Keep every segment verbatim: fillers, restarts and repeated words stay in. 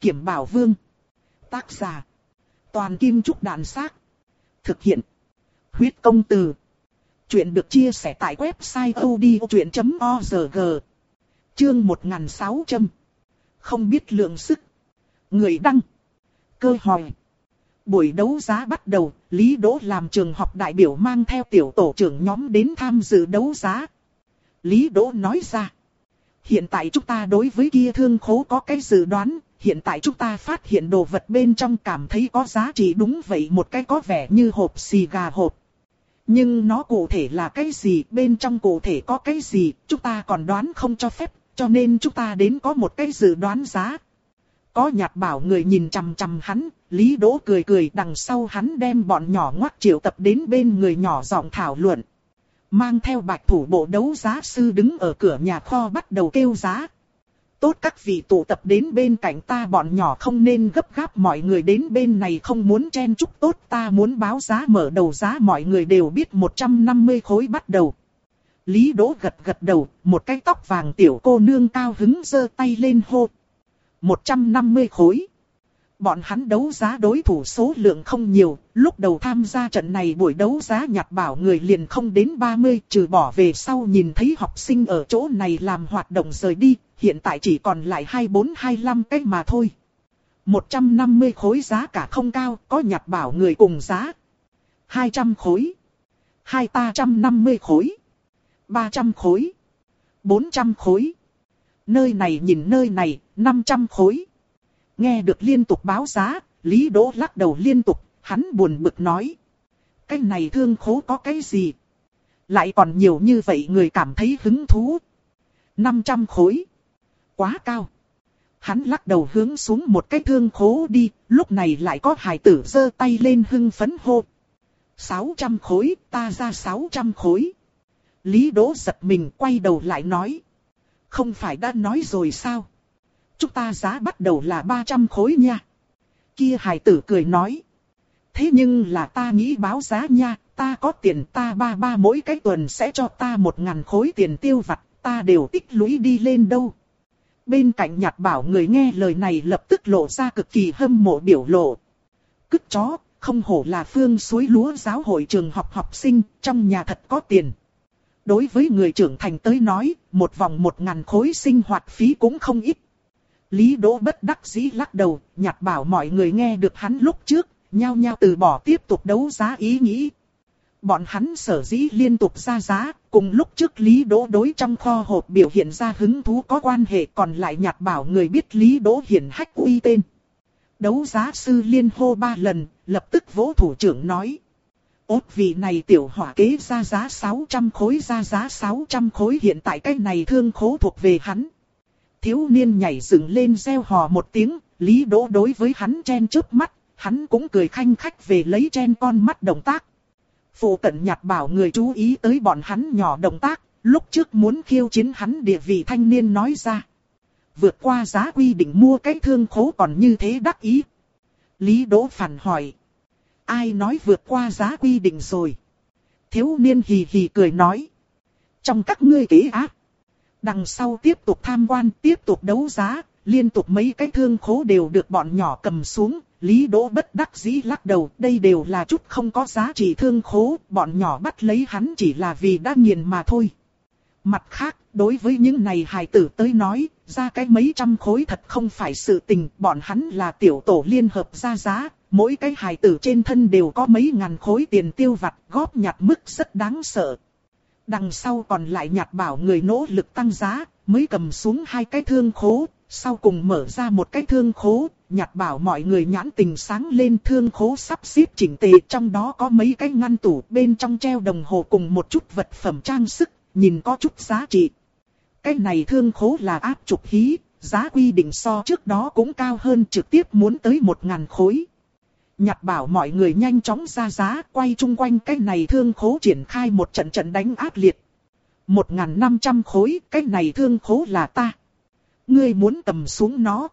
Kiểm Bảo Vương. Tác giả. Toàn Kim Trúc Đàn Xác. Thực hiện. Huyết Công Từ. Chuyện được chia sẻ tại website odchuyện chấm org. Chương một nghìn sáu trăm. Không biết lượng sức. Người đăng. Cơ hỏi. Buổi đấu giá bắt đầu, Lý Đỗ làm trường học đại biểu mang theo tiểu tổ trưởng nhóm đến tham dự đấu giá. Lý Đỗ nói ra. Hiện tại chúng ta đối với kia thương khố có cái dự đoán, hiện tại chúng ta phát hiện đồ vật bên trong cảm thấy có giá trị đúng vậy, một cái có vẻ như hộp xì gà hộp. Nhưng nó cụ thể là cái gì, bên trong cụ thể có cái gì, chúng ta còn đoán không cho phép, cho nên chúng ta đến có một cái dự đoán giá. Có nhạt bảo người nhìn chằm chằm hắn, Lý Đỗ cười cười, đằng sau hắn đem bọn nhỏ ngoắc triệu tập đến bên người nhỏ giọng thảo luận. Mang theo bạch thủ bộ đấu giá sư đứng ở cửa nhà kho bắt đầu kêu giá. Tốt, các vị tụ tập đến bên cạnh ta, bọn nhỏ không nên gấp gáp, mọi người đến bên này không muốn chen chúc, tốt, ta muốn báo giá. Mở đầu giá mọi người đều biết một trăm năm mươi khối bắt đầu. Lý Đỗ gật gật đầu, một cái tóc vàng tiểu cô nương cao hứng giơ tay lên hô. một trăm năm mươi khối. Bọn hắn đấu giá đối thủ số lượng không nhiều, lúc đầu tham gia trận này buổi đấu giá nhặt bảo người liền không đến ba mươi, trừ bỏ về sau nhìn thấy học sinh ở chỗ này làm hoạt động rời đi, hiện tại chỉ còn lại hai mươi bốn hai mươi lăm cái mà thôi. một trăm năm mươi khối giá cả không cao, có nhặt bảo người cùng giá. hai trăm khối. Hai ta một trăm năm mươi khối. ba trăm khối. bốn trăm khối. Nơi này nhìn nơi này, năm trăm khối. Nghe được liên tục báo giá, Lý Đỗ lắc đầu liên tục, hắn buồn bực nói. Cái này thương khố có cái gì? Lại còn nhiều như vậy người cảm thấy hứng thú. năm trăm khối. Quá cao. Hắn lắc đầu hướng xuống một cái thương khố đi, lúc này lại có hài tử giơ tay lên hưng phấn hô. sáu trăm khối, ta ra sáu trăm khối. Lý Đỗ giật mình quay đầu lại nói. Không phải đã nói rồi sao? Chúng ta giá bắt đầu là ba trăm khối nha. Kia hài tử cười nói. Thế nhưng là ta nghĩ báo giá nha, ta có tiền, ta ba ba mỗi cái tuần sẽ cho ta một ngàn khối tiền tiêu vặt, ta đều tích lũy đi lên đâu. Bên cạnh nhạt bảo người nghe lời này lập tức lộ ra cực kỳ hâm mộ biểu lộ. Cứt chó, không hổ là Phương Suối Lúa giáo hội trường học học sinh, trong nhà thật có tiền. Đối với người trưởng thành tới nói, một vòng một ngàn khối sinh hoạt phí cũng không ít. Lý Đỗ bất đắc dĩ lắc đầu, nhạt bảo mọi người nghe được hắn lúc trước, nhao nhao từ bỏ tiếp tục đấu giá ý nghĩ. Bọn hắn sở dĩ liên tục ra giá, cùng lúc trước Lý Đỗ đối trong kho hộp biểu hiện ra hứng thú có quan hệ, còn lại nhạt bảo người biết Lý Đỗ hiển hách uy tên. Đấu giá sư liên hô ba lần, lập tức vỗ thủ trưởng nói. Ốt vị này tiểu hỏa kế ra giá sáu trăm khối, ra giá sáu trăm khối, hiện tại cái này thương khố thuộc về hắn. Thiếu niên nhảy dựng lên reo hò một tiếng, Lý Đỗ đối với hắn chen chớp mắt, hắn cũng cười khanh khách về lấy chen con mắt động tác. Phụ cận nhạt bảo người chú ý tới bọn hắn nhỏ động tác, lúc trước muốn khiêu chiến hắn địa vị thanh niên nói ra. Vượt qua giá quy định mua cái thương khố còn như thế đắc ý. Lý Đỗ phản hỏi. Ai nói vượt qua giá quy định rồi? Thiếu niên hì hì cười nói. Trong các ngươi kế ác. Đằng sau tiếp tục tham quan, tiếp tục đấu giá, liên tục mấy cái thương khố đều được bọn nhỏ cầm xuống. Lý Đỗ bất đắc dĩ lắc đầu, đây đều là chút không có giá trị thương khố, bọn nhỏ bắt lấy hắn chỉ là vì đã nghiền mà thôi. Mặt khác, đối với những này hài tử tới nói, ra cái mấy trăm khối thật không phải sự tình, bọn hắn là tiểu tổ liên hợp ra giá, mỗi cái hài tử trên thân đều có mấy ngàn khối tiền tiêu vặt, góp nhặt mức rất đáng sợ. Đằng sau còn lại nhạt bảo người nỗ lực tăng giá, mới cầm xuống hai cái thương khố, sau cùng mở ra một cái thương khố, nhạt bảo mọi người nhãn tình sáng lên, thương khố sắp xếp chỉnh tề, trong đó có mấy cái ngăn tủ, bên trong treo đồng hồ cùng một chút vật phẩm trang sức, nhìn có chút giá trị. Cái này thương khố là áp trục hí, giá quy định so trước đó cũng cao hơn, trực tiếp muốn tới một ngàn khối. Nhạt bảo mọi người nhanh chóng ra giá, quay chung quanh cái này thương khố triển khai một trận trận đánh ác liệt. Một ngàn năm trăm khối, cái này thương khố là ta. Ngươi muốn cầm xuống nó.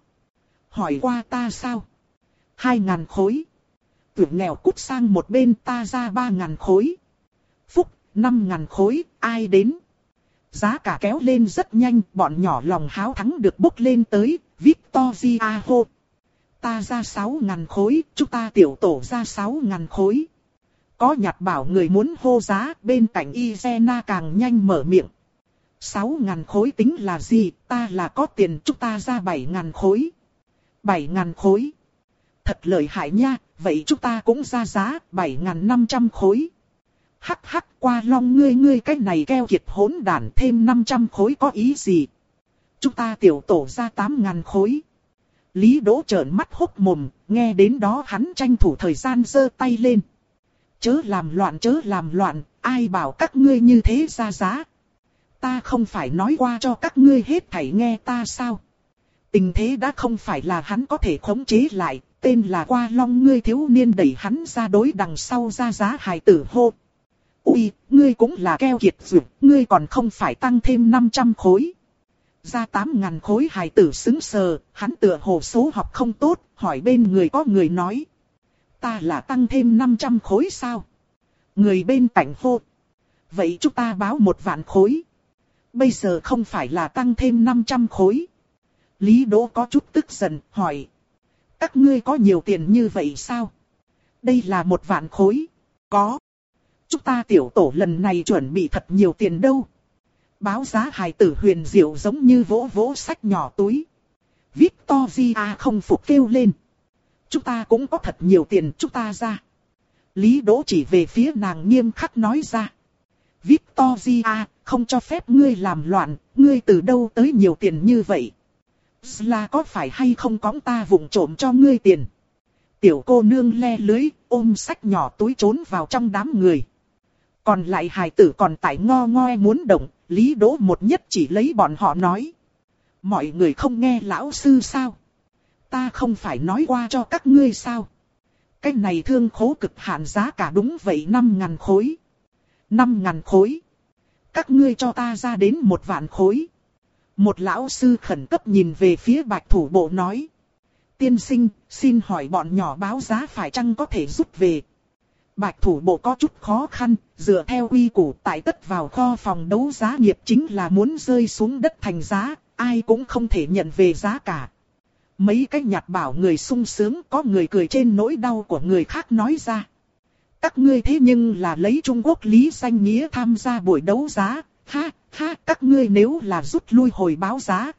Hỏi qua ta sao? Hai ngàn khối. Tưởng nghèo cút sang một bên, ta ra ba ngàn khối. Phúc, năm ngàn khối, ai đến? Giá cả kéo lên rất nhanh, bọn nhỏ lòng háo thắng được bốc lên tới, Victoria hô. Ta ra sáu ngàn khối, chúng ta tiểu tổ ra sáu ngàn khối. Có nhặt bảo người muốn hô giá, bên cạnh Izena càng nhanh mở miệng. Sáu ngàn khối tính là gì, ta là có tiền, chúng ta ra bảy ngàn khối. Bảy ngàn khối. Thật lợi hại nha, vậy chúng ta cũng ra giá, bảy ngàn năm trăm khối. Hắc hắc, Qua Long ngươi ngươi cái này keo kiệt hỗn đản, thêm năm trăm khối có ý gì? Chúng ta tiểu tổ ra tám ngàn khối. Lý Đỗ trợn mắt hốc mồm, nghe đến đó hắn tranh thủ thời gian giơ tay lên. Chớ làm loạn chớ làm loạn, ai bảo các ngươi như thế ra giá. Ta không phải nói qua cho các ngươi hết thảy nghe ta sao? Tình thế đã không phải là hắn có thể khống chế lại, tên là Qua Long ngươi thiếu niên đẩy hắn ra đối đằng sau ra giá hài tử hô. Ui, ngươi cũng là keo kiệt dược, ngươi còn không phải tăng thêm năm trăm khối. Ra tám ngàn khối hài tử xứng sờ, hắn tựa hồ số học không tốt, hỏi bên người có người nói. Ta là tăng thêm năm trăm khối sao? Người bên cạnh hô. Vậy chúng ta báo một vạn khối. Bây giờ không phải là tăng thêm năm trăm khối. Lý Đỗ có chút tức giận, hỏi. Các ngươi có nhiều tiền như vậy sao? Đây là một vạn khối. Có. Chúng ta tiểu tổ lần này chuẩn bị thật nhiều tiền đâu. Báo giá hài tử huyền diệu giống như vỗ vỗ sách nhỏ túi. Victoria không phục kêu lên. Chúng ta cũng có thật nhiều tiền, chúng ta ra. Lý Đỗ chỉ về phía nàng nghiêm khắc nói ra. Victoria, không cho phép ngươi làm loạn, ngươi từ đâu tới nhiều tiền như vậy? Là có phải hay không có ta vụng trộm cho ngươi tiền? Tiểu cô nương le lưới, ôm sách nhỏ túi trốn vào trong đám người. Còn lại hài tử còn tại ngo ngoe muốn động, Lý Đỗ một nhất chỉ lấy bọn họ nói. Mọi người không nghe lão sư sao? Ta không phải nói qua cho các ngươi sao? Cái này thương khố cực hạn giá cả đúng vậy năm ngàn khối. năm ngàn khối. Các ngươi cho ta ra đến một vạn khối. Một lão sư khẩn cấp nhìn về phía Bạch Thủ Bộ nói. Tiên sinh, xin hỏi bọn nhỏ báo giá phải chăng có thể rút về? Bạch Thủ Bộ có chút khó khăn, dựa theo quy củ tại tất vào kho phòng đấu giá nghiệp chính là muốn rơi xuống đất thành giá, ai cũng không thể nhận về giá cả. Mấy cái nhặt bảo người sung sướng, có người cười trên nỗi đau của người khác nói ra. Các ngươi thế nhưng là lấy Trung Quốc lý danh nghĩa tham gia buổi đấu giá, ha, ha, các ngươi nếu là rút lui hồi báo giá.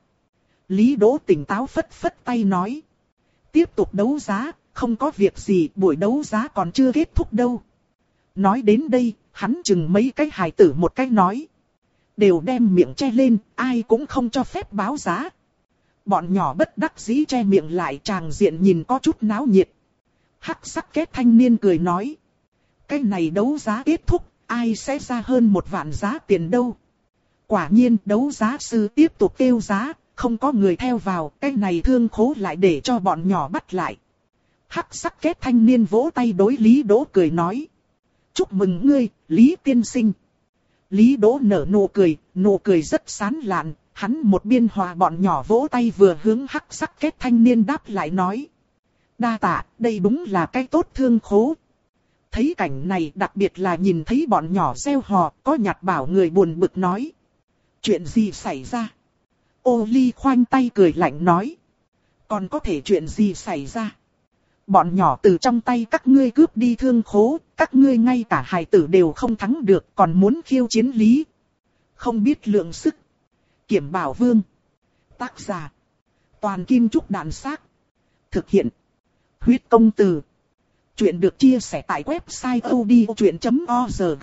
Lý Đỗ tỉnh táo phất phất tay nói. Tiếp tục đấu giá, không có việc gì, buổi đấu giá còn chưa kết thúc đâu. Nói đến đây, hắn chừng mấy cái hài tử một cái nói. Đều đem miệng che lên, ai cũng không cho phép báo giá. Bọn nhỏ bất đắc dĩ che miệng lại, tràng diện nhìn có chút náo nhiệt. Hắc sắc kết thanh niên cười nói. Cái này đấu giá kết thúc, ai sẽ ra hơn một vạn giá tiền đâu. Quả nhiên đấu giá sư tiếp tục kêu giá, không có người theo vào, cái này thương khố lại để cho bọn nhỏ bắt lại. Hắc sắc kết thanh niên vỗ tay đối Lý Đỗ cười nói. Chúc mừng ngươi, Lý tiên sinh. Lý Đỗ nở nụ cười, nụ cười rất sán lạn, hắn một biên hòa bọn nhỏ vỗ tay vừa hướng hắc sắc kết thanh niên đáp lại nói. Đa tạ, đây đúng là cái tốt thương khố. Thấy cảnh này đặc biệt là nhìn thấy bọn nhỏ reo hò, có nhặt bảo người buồn bực nói. Chuyện gì xảy ra? Ô Ly khoanh tay cười lạnh nói. Còn có thể chuyện gì xảy ra? Bọn nhỏ từ trong tay các ngươi cướp đi thương khố, các ngươi ngay cả hài tử đều không thắng được, còn muốn khiêu chiến lý. Không biết lượng sức. Kiểm Bảo Vương. Tác giả. Toàn Kim Trúc Đàn Xác. Thực hiện. Huyết Công Từ. Chuyện được chia sẻ tại website odchuyện chấm org.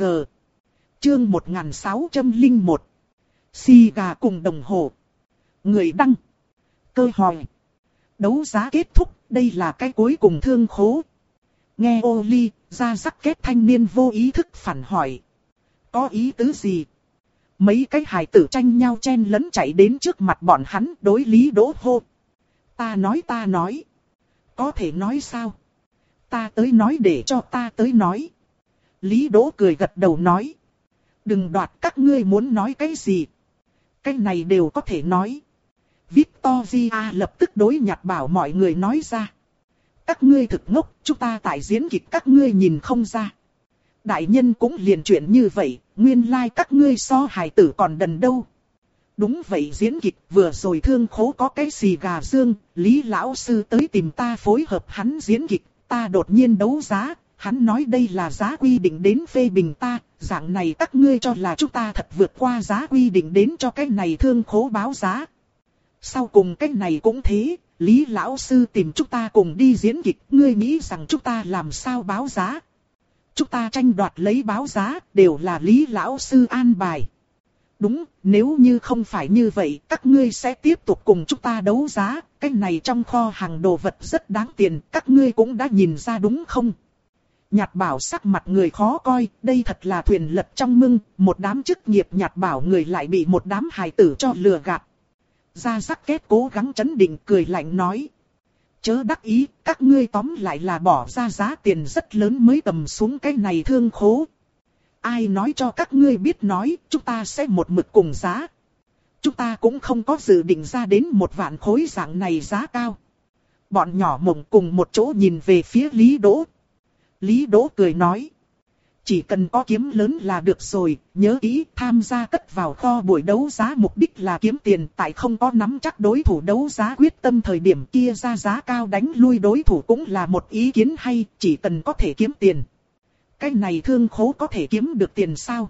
Chương một nghìn sáu trăm lẻ một. Xì gà cùng đồng hồ. Người đăng. Cơ hỏi. Đấu giá kết thúc, đây là cái cuối cùng thương khố. Nghe ô ly, ra rắc kết thanh niên vô ý thức phản hỏi. Có ý tứ gì? Mấy cái hài tử tranh nhau chen lấn chạy đến trước mặt bọn hắn đối Lý Đỗ hô. Ta nói ta nói. Có thể nói sao? Ta tới nói để cho ta tới nói. Lý Đỗ cười gật đầu nói. Đừng đoạt, các ngươi muốn nói cái gì. Cái này đều có thể nói. Victoria lập tức đối nhặt bảo mọi người nói ra. Các ngươi thực ngốc, chúng ta tại diễn kịch các ngươi nhìn không ra. Đại nhân cũng liền chuyện như vậy, nguyên lai like các ngươi so hài tử còn đần đâu. Đúng vậy, diễn kịch vừa rồi thương khố có cái xì gà dương, Lý lão sư tới tìm ta phối hợp hắn diễn kịch, ta đột nhiên đấu giá, hắn nói đây là giá quy định đến phê bình ta, dạng này các ngươi cho là chúng ta thật vượt qua giá quy định đến cho cái này thương khố báo giá. Sau cùng cái này cũng thế, Lý lão sư tìm chúng ta cùng đi diễn kịch, ngươi nghĩ rằng chúng ta làm sao báo giá? Chúng ta tranh đoạt lấy báo giá, đều là Lý lão sư an bài. Đúng, nếu như không phải như vậy, các ngươi sẽ tiếp tục cùng chúng ta đấu giá, cái này trong kho hàng đồ vật rất đáng tiền, các ngươi cũng đã nhìn ra đúng không? Nhạt Bảo sắc mặt người khó coi, đây thật là thuyền lật trong mưng, một đám chức nghiệp Nhạt Bảo người lại bị một đám hài tử cho lừa gạt. Gia Giác Kết cố gắng trấn định cười lạnh nói. Chớ đắc ý, các ngươi tóm lại là bỏ ra giá tiền rất lớn mới tầm xuống cái này thương khố. Ai nói cho các ngươi biết nói, chúng ta sẽ một mực cùng giá. Chúng ta cũng không có dự định ra đến một vạn khối dạng này giá cao. Bọn nhỏ mộng cùng một chỗ nhìn về phía Lý Đỗ. Lý Đỗ cười nói. Chỉ cần có kiếm lớn là được rồi, nhớ kỹ tham gia cất vào kho buổi đấu giá mục đích là kiếm tiền, tại không có nắm chắc đối thủ đấu giá quyết tâm thời điểm kia ra giá cao đánh lui đối thủ cũng là một ý kiến hay, chỉ cần có thể kiếm tiền. Cái này thương khố có thể kiếm được tiền sao?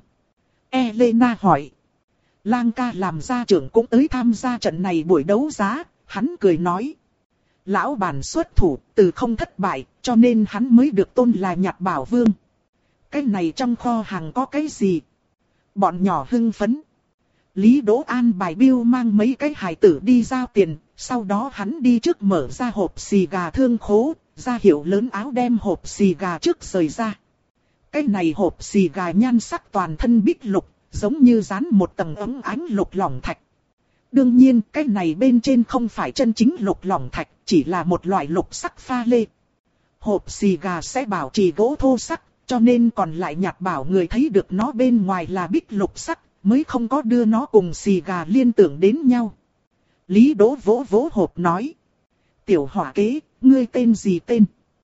Elena hỏi. Lang ca làm gia trưởng cũng tới tham gia trận này buổi đấu giá, hắn cười nói. Lão bản xuất thủ, từ không thất bại, cho nên hắn mới được tôn là Nhạt Bảo Vương. Cái này trong kho hàng có cái gì? Bọn nhỏ hưng phấn. Lý Đỗ an bài bill mang mấy cái hài tử đi giao tiền, sau đó hắn đi trước mở ra hộp xì gà thương khố, ra hiệu lớn áo đem hộp xì gà trước rời ra. Cái này hộp xì gà nhan sắc toàn thân bích lục, giống như dán một tầng ấm ánh lục lỏng thạch. Đương nhiên, cái này bên trên không phải chân chính lục lỏng thạch, chỉ là một loại lục sắc pha lê. Hộp xì gà sẽ bảo trì gỗ thô sắc, cho nên còn lại Nhạt Bảo người thấy được nó bên ngoài là bích lục sắc, mới không có đưa nó cùng xì gà liên tưởng đến nhau. Lý Đỗ vỗ vỗ hộp nói. Tiểu hỏa kế, ngươi tên gì tên?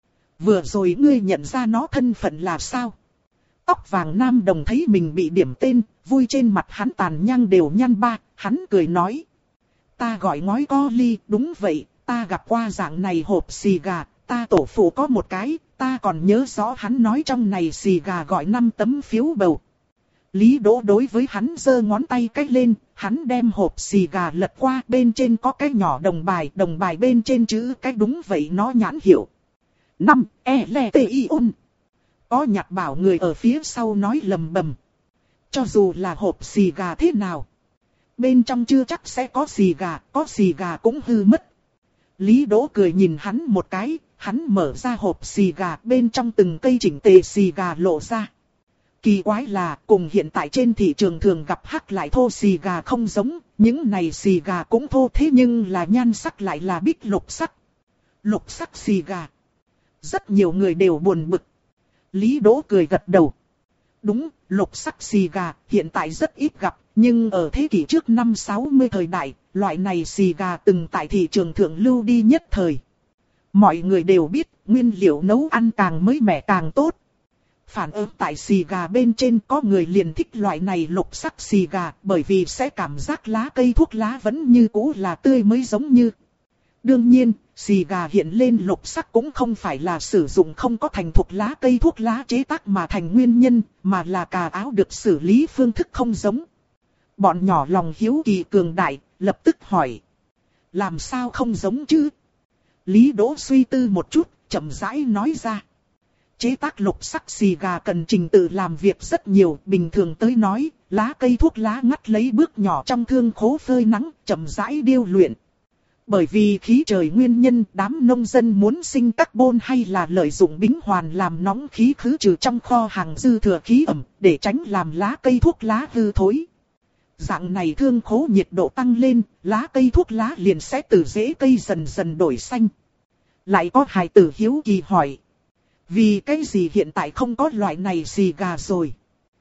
Vừa rồi ngươi nhận ra nó thân phận là sao? Tóc vàng nam đồng thấy mình bị điểm tên, vui trên mặt hắn tàn nhang đều nhăn ba, hắn cười nói. Ta gọi ngói co ly, đúng vậy, ta gặp qua dạng này hộp xì gà, ta tổ phụ có một cái, ta còn nhớ rõ hắn nói trong này xì gà gọi năm tấm phiếu bầu. Lý Đỗ đối với hắn giơ ngón tay cách lên, hắn đem hộp xì gà lật qua, bên trên có cái nhỏ đồng bài, đồng bài bên trên chữ cái đúng vậy nó nhãn hiệu. năm E L T I O N. Có Nhạt Bảo người ở phía sau nói lầm bầm. Cho dù là hộp xì gà thế nào, bên trong chưa chắc sẽ có xì gà, có xì gà cũng hư mất. Lý Đỗ cười nhìn hắn một cái, hắn mở ra hộp xì gà, bên trong từng cây chỉnh tề xì gà lộ ra. Kỳ quái là, cùng hiện tại trên thị trường thường gặp hắc lại thô xì gà không giống, những này xì gà cũng thô thế nhưng là nhan sắc lại là bích lục sắc. Lục sắc xì gà. Rất nhiều người đều buồn bực. Lý Đỗ cười gật đầu. Đúng, lục sắc xì gà hiện tại rất ít gặp, nhưng ở thế kỷ trước năm sáu mươi thời đại, loại này xì gà từng tại thị trường thượng lưu đi nhất thời. Mọi người đều biết, nguyên liệu nấu ăn càng mới mẻ càng tốt. Phản ứng tại xì gà bên trên có người liền thích loại này lục sắc xì gà, bởi vì sẽ cảm giác lá cây thuốc lá vẫn như cũ là tươi mới giống như. Đương nhiên, xì gà hiện lên lục sắc cũng không phải là sử dụng không có thành thục lá cây thuốc lá chế tác mà thành nguyên nhân, mà là cà áo được xử lý phương thức không giống. Bọn nhỏ lòng hiếu kỳ cường đại, lập tức hỏi. Làm sao không giống chứ? Lý Đỗ suy tư một chút, chậm rãi nói ra. Chế tác lục sắc xì gà cần trình tự làm việc rất nhiều, bình thường tới nói, lá cây thuốc lá ngắt lấy bước nhỏ trong thương khố phơi nắng, chậm rãi điêu luyện. Bởi vì khí trời nguyên nhân, đám nông dân muốn sinh carbon hay là lợi dụng bính hoàn làm nóng khí khứ trừ trong kho hàng dư thừa khí ẩm, để tránh làm lá cây thuốc lá hư thối. Dạng này thương khố nhiệt độ tăng lên, lá cây thuốc lá liền sẽ từ rễ cây dần dần đổi xanh. Lại có hài tử hiếu kỳ hỏi. Vì cái gì hiện tại không có loại này xì gà rồi?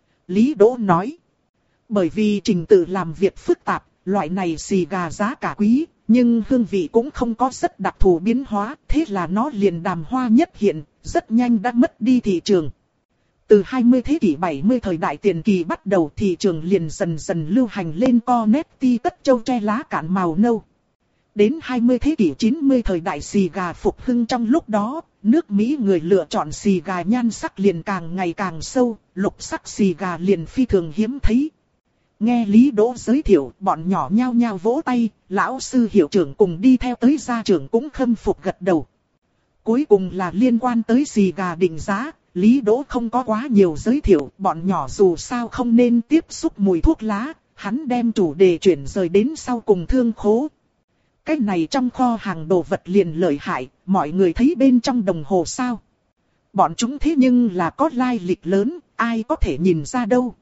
Lý Đỗ nói. Bởi vì trình tự làm việc phức tạp, loại này xì gà giá cả quý, nhưng hương vị cũng không có rất đặc thù biến hóa, thế là nó liền đàm hoa nhất hiện, rất nhanh đã mất đi thị trường. Từ hai mươi thế kỷ bảy mươi thời đại tiền kỳ bắt đầu, thị trường liền dần dần lưu hành lên Cornetti cất châu tre lá cạn màu nâu. Đến hai mươi thế kỷ chín mươi thời đại xì gà phục hưng, trong lúc đó, nước Mỹ người lựa chọn xì gà nhan sắc liền càng ngày càng sâu, lục sắc xì gà liền phi thường hiếm thấy. Nghe Lý Đỗ giới thiệu, bọn nhỏ nhao nhao vỗ tay, lão sư hiệu trưởng cùng đi theo tới gia trưởng cũng khâm phục gật đầu. Cuối cùng là liên quan tới xì gà định giá, Lý Đỗ không có quá nhiều giới thiệu, bọn nhỏ dù sao không nên tiếp xúc mùi thuốc lá, hắn đem chủ đề chuyển rời đến sau cùng thương khố. Cái này trong kho hàng đồ vật liền lợi hại, mọi người thấy bên trong đồng hồ sao? Bọn chúng thế nhưng là có lai lịch lớn, ai có thể nhìn ra đâu.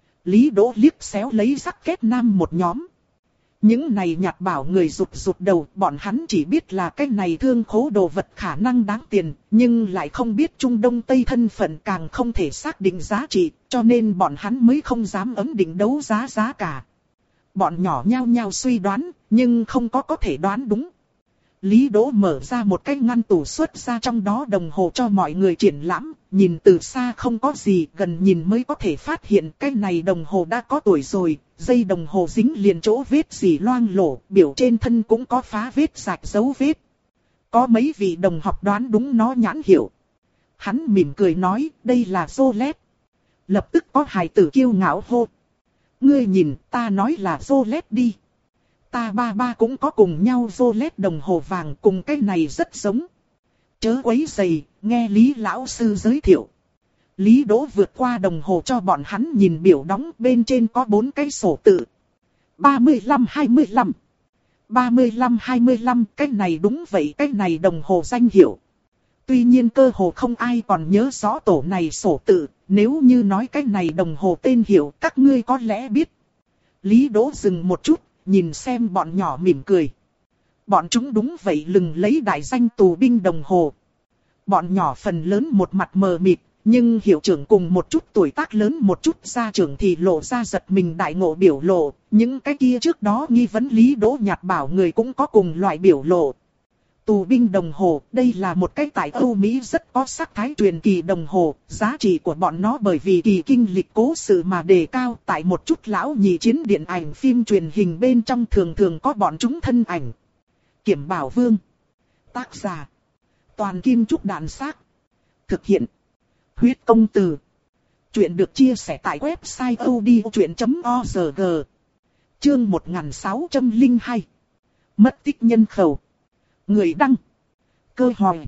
Lý Đỗ liếc xéo lấy rắc kết nam một nhóm. Những này nhặt bảo người rụt rụt đầu, bọn hắn chỉ biết là cái này thương khố đồ vật khả năng đáng tiền, nhưng lại không biết Trung Đông Tây thân phận, càng không thể xác định giá trị, cho nên bọn hắn mới không dám ấn định đấu giá giá cả. Bọn nhỏ nhao nhao suy đoán, nhưng không có có thể đoán đúng. Lý Đỗ mở ra một cái ngăn tủ, xuất ra trong đó đồng hồ cho mọi người triển lãm, nhìn từ xa không có gì, gần nhìn mới có thể phát hiện cái này đồng hồ đã có tuổi rồi, dây đồng hồ dính liền chỗ vết gì loang lổ, biểu trên thân cũng có phá vết rạch dấu vết. Có mấy vị đồng học đoán đúng nó nhãn hiệu. Hắn mỉm cười nói, đây là Rolex. Lập tức có hài tử kiêu ngạo hô. Ngươi nhìn, ta nói là Rolex đi. Ta ba ba cũng có cùng nhau Rolex đồng hồ vàng, cùng cái này rất giống. Chớ quấy rầy, nghe Lý lão sư giới thiệu. Lý Đỗ vượt qua đồng hồ cho bọn hắn nhìn biểu đóng, bên trên có bốn cái sổ tự. ba mươi lăm hai mươi lăm. ba mươi lăm hai mươi lăm, cái này đúng vậy, cái này đồng hồ danh hiệu. Tuy nhiên cơ hồ không ai còn nhớ rõ tổ này sổ tự, nếu như nói cái này đồng hồ tên hiệu các ngươi có lẽ biết. Lý Đỗ dừng một chút, nhìn xem bọn nhỏ mỉm cười. Bọn chúng đúng vậy lừng lấy đại danh tù binh đồng hồ. Bọn nhỏ phần lớn một mặt mờ mịt, nhưng hiệu trưởng cùng một chút tuổi tác lớn một chút gia trưởng thì lộ ra giật mình đại ngộ biểu lộ. Những cái kia trước đó nghi vấn Lý Đỗ nhạt bảo người cũng có cùng loại biểu lộ. Tù binh đồng hồ, đây là một cái tại Âu Mỹ rất có sắc thái truyền kỳ đồng hồ, giá trị của bọn nó bởi vì kỳ kinh lịch cố sự mà đề cao, tại một chút lão nhị chiến điện ảnh phim truyền hình bên trong thường thường có bọn chúng thân ảnh. Kiểm Bảo Vương. Tác giả. Toàn Kim Trúc Đạn Xác. Thực hiện. Huyết Công Từ. Chuyện được chia sẻ tại website odchuyện chấm org. Chương một nghìn sáu trăm lẻ hai. Mất tích nhân khẩu. Người đăng. Cơ hỏi.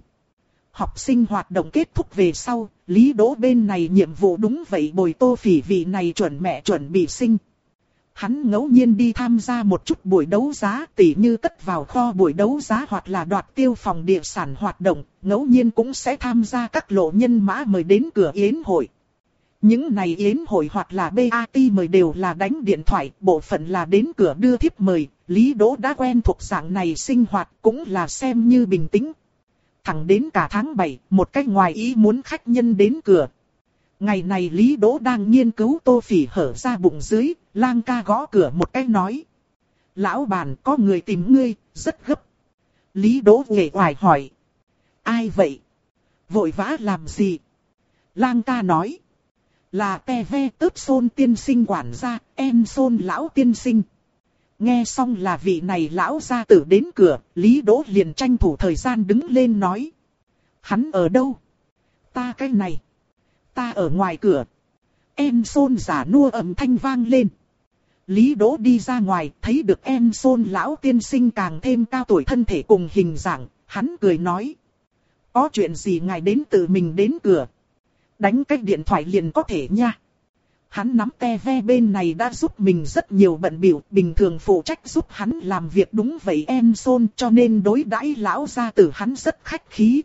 Học sinh hoạt động kết thúc về sau, Lý Đỗ bên này nhiệm vụ đúng vậy bồi Tô Phỉ vị này chuẩn mẹ chuẩn bị sinh. Hắn ngẫu nhiên đi tham gia một chút buổi đấu giá, tỉ như cất vào kho buổi đấu giá hoặc là đoạt tiêu phòng địa sản hoạt động, ngẫu nhiên cũng sẽ tham gia các lộ nhân mã mời đến cửa yến hội. Những này yến hội hoặc là bê a tê mời đều là đánh điện thoại, bộ phận là đến cửa đưa thiếp mời. Lý Đỗ đã quen thuộc dạng này sinh hoạt, cũng là xem như bình tĩnh. Thẳng đến cả tháng bảy, một cách ngoài ý muốn khách nhân đến cửa. Ngày này Lý Đỗ đang nghiên cứu Tô Phỉ hở ra bụng dưới, lang ca gõ cửa một cách nói. Lão bản, có người tìm ngươi, rất gấp. Lý Đỗ uể oải hỏi. Ai vậy? Vội vã làm gì? Lang ca nói. Là tè ve tớp xôn tiên sinh quản gia, em xôn lão tiên sinh. Nghe xong là vị này lão gia tử đến cửa, Lý Đỗ liền tranh thủ thời gian đứng lên nói. Hắn ở đâu? Ta cái này. Ta ở ngoài cửa. Em xôn giả nua âm thanh vang lên. Lý Đỗ đi ra ngoài, thấy được em xôn lão tiên sinh càng thêm cao tuổi thân thể cùng hình dạng, hắn cười nói. Có chuyện gì ngài đến tự mình đến cửa? Đánh cái điện thoại liền có thể nha. Hắn nắm te ve bên này đã giúp mình rất nhiều bận bịu, bình thường phụ trách giúp hắn làm việc đúng vậy em xôn, cho nên đối đãi lão gia tử hắn rất khách khí.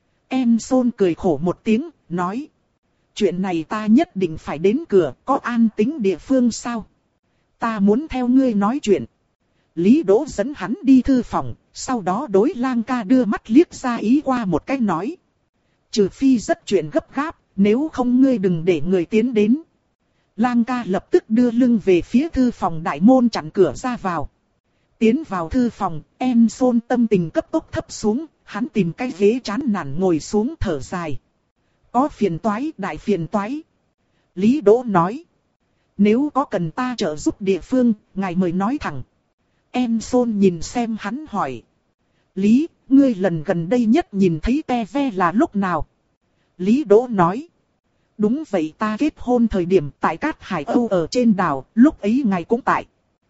Em xôn cười khổ một tiếng, nói. Chuyện này ta nhất định phải đến cửa, có an tính địa phương sao? Ta muốn theo ngươi nói chuyện. Lý Đỗ dẫn hắn đi thư phòng, sau đó đối lang ca đưa mắt liếc ra ý qua một cái nói. Trừ phi rất chuyện gấp gáp, nếu không ngươi đừng để người tiến đến. Lang ca lập tức đưa lưng về phía thư phòng đại môn chặn cửa ra vào. Tiến vào thư phòng, em xôn tâm tình cấp tốc thấp xuống, hắn tìm cái ghế chán nản ngồi xuống thở dài. Có phiền toái, đại phiền toái. Lý Đỗ nói. Nếu có cần ta trợ giúp địa phương, ngài mời nói thẳng. Em Son nhìn xem hắn hỏi. Lý, ngươi lần gần đây nhất nhìn thấy te ve là lúc nào? Lý Đỗ nói. Đúng vậy, ta kết hôn thời điểm tại Cát Hải Âu ở trên đảo, lúc ấy ngài cũng tại.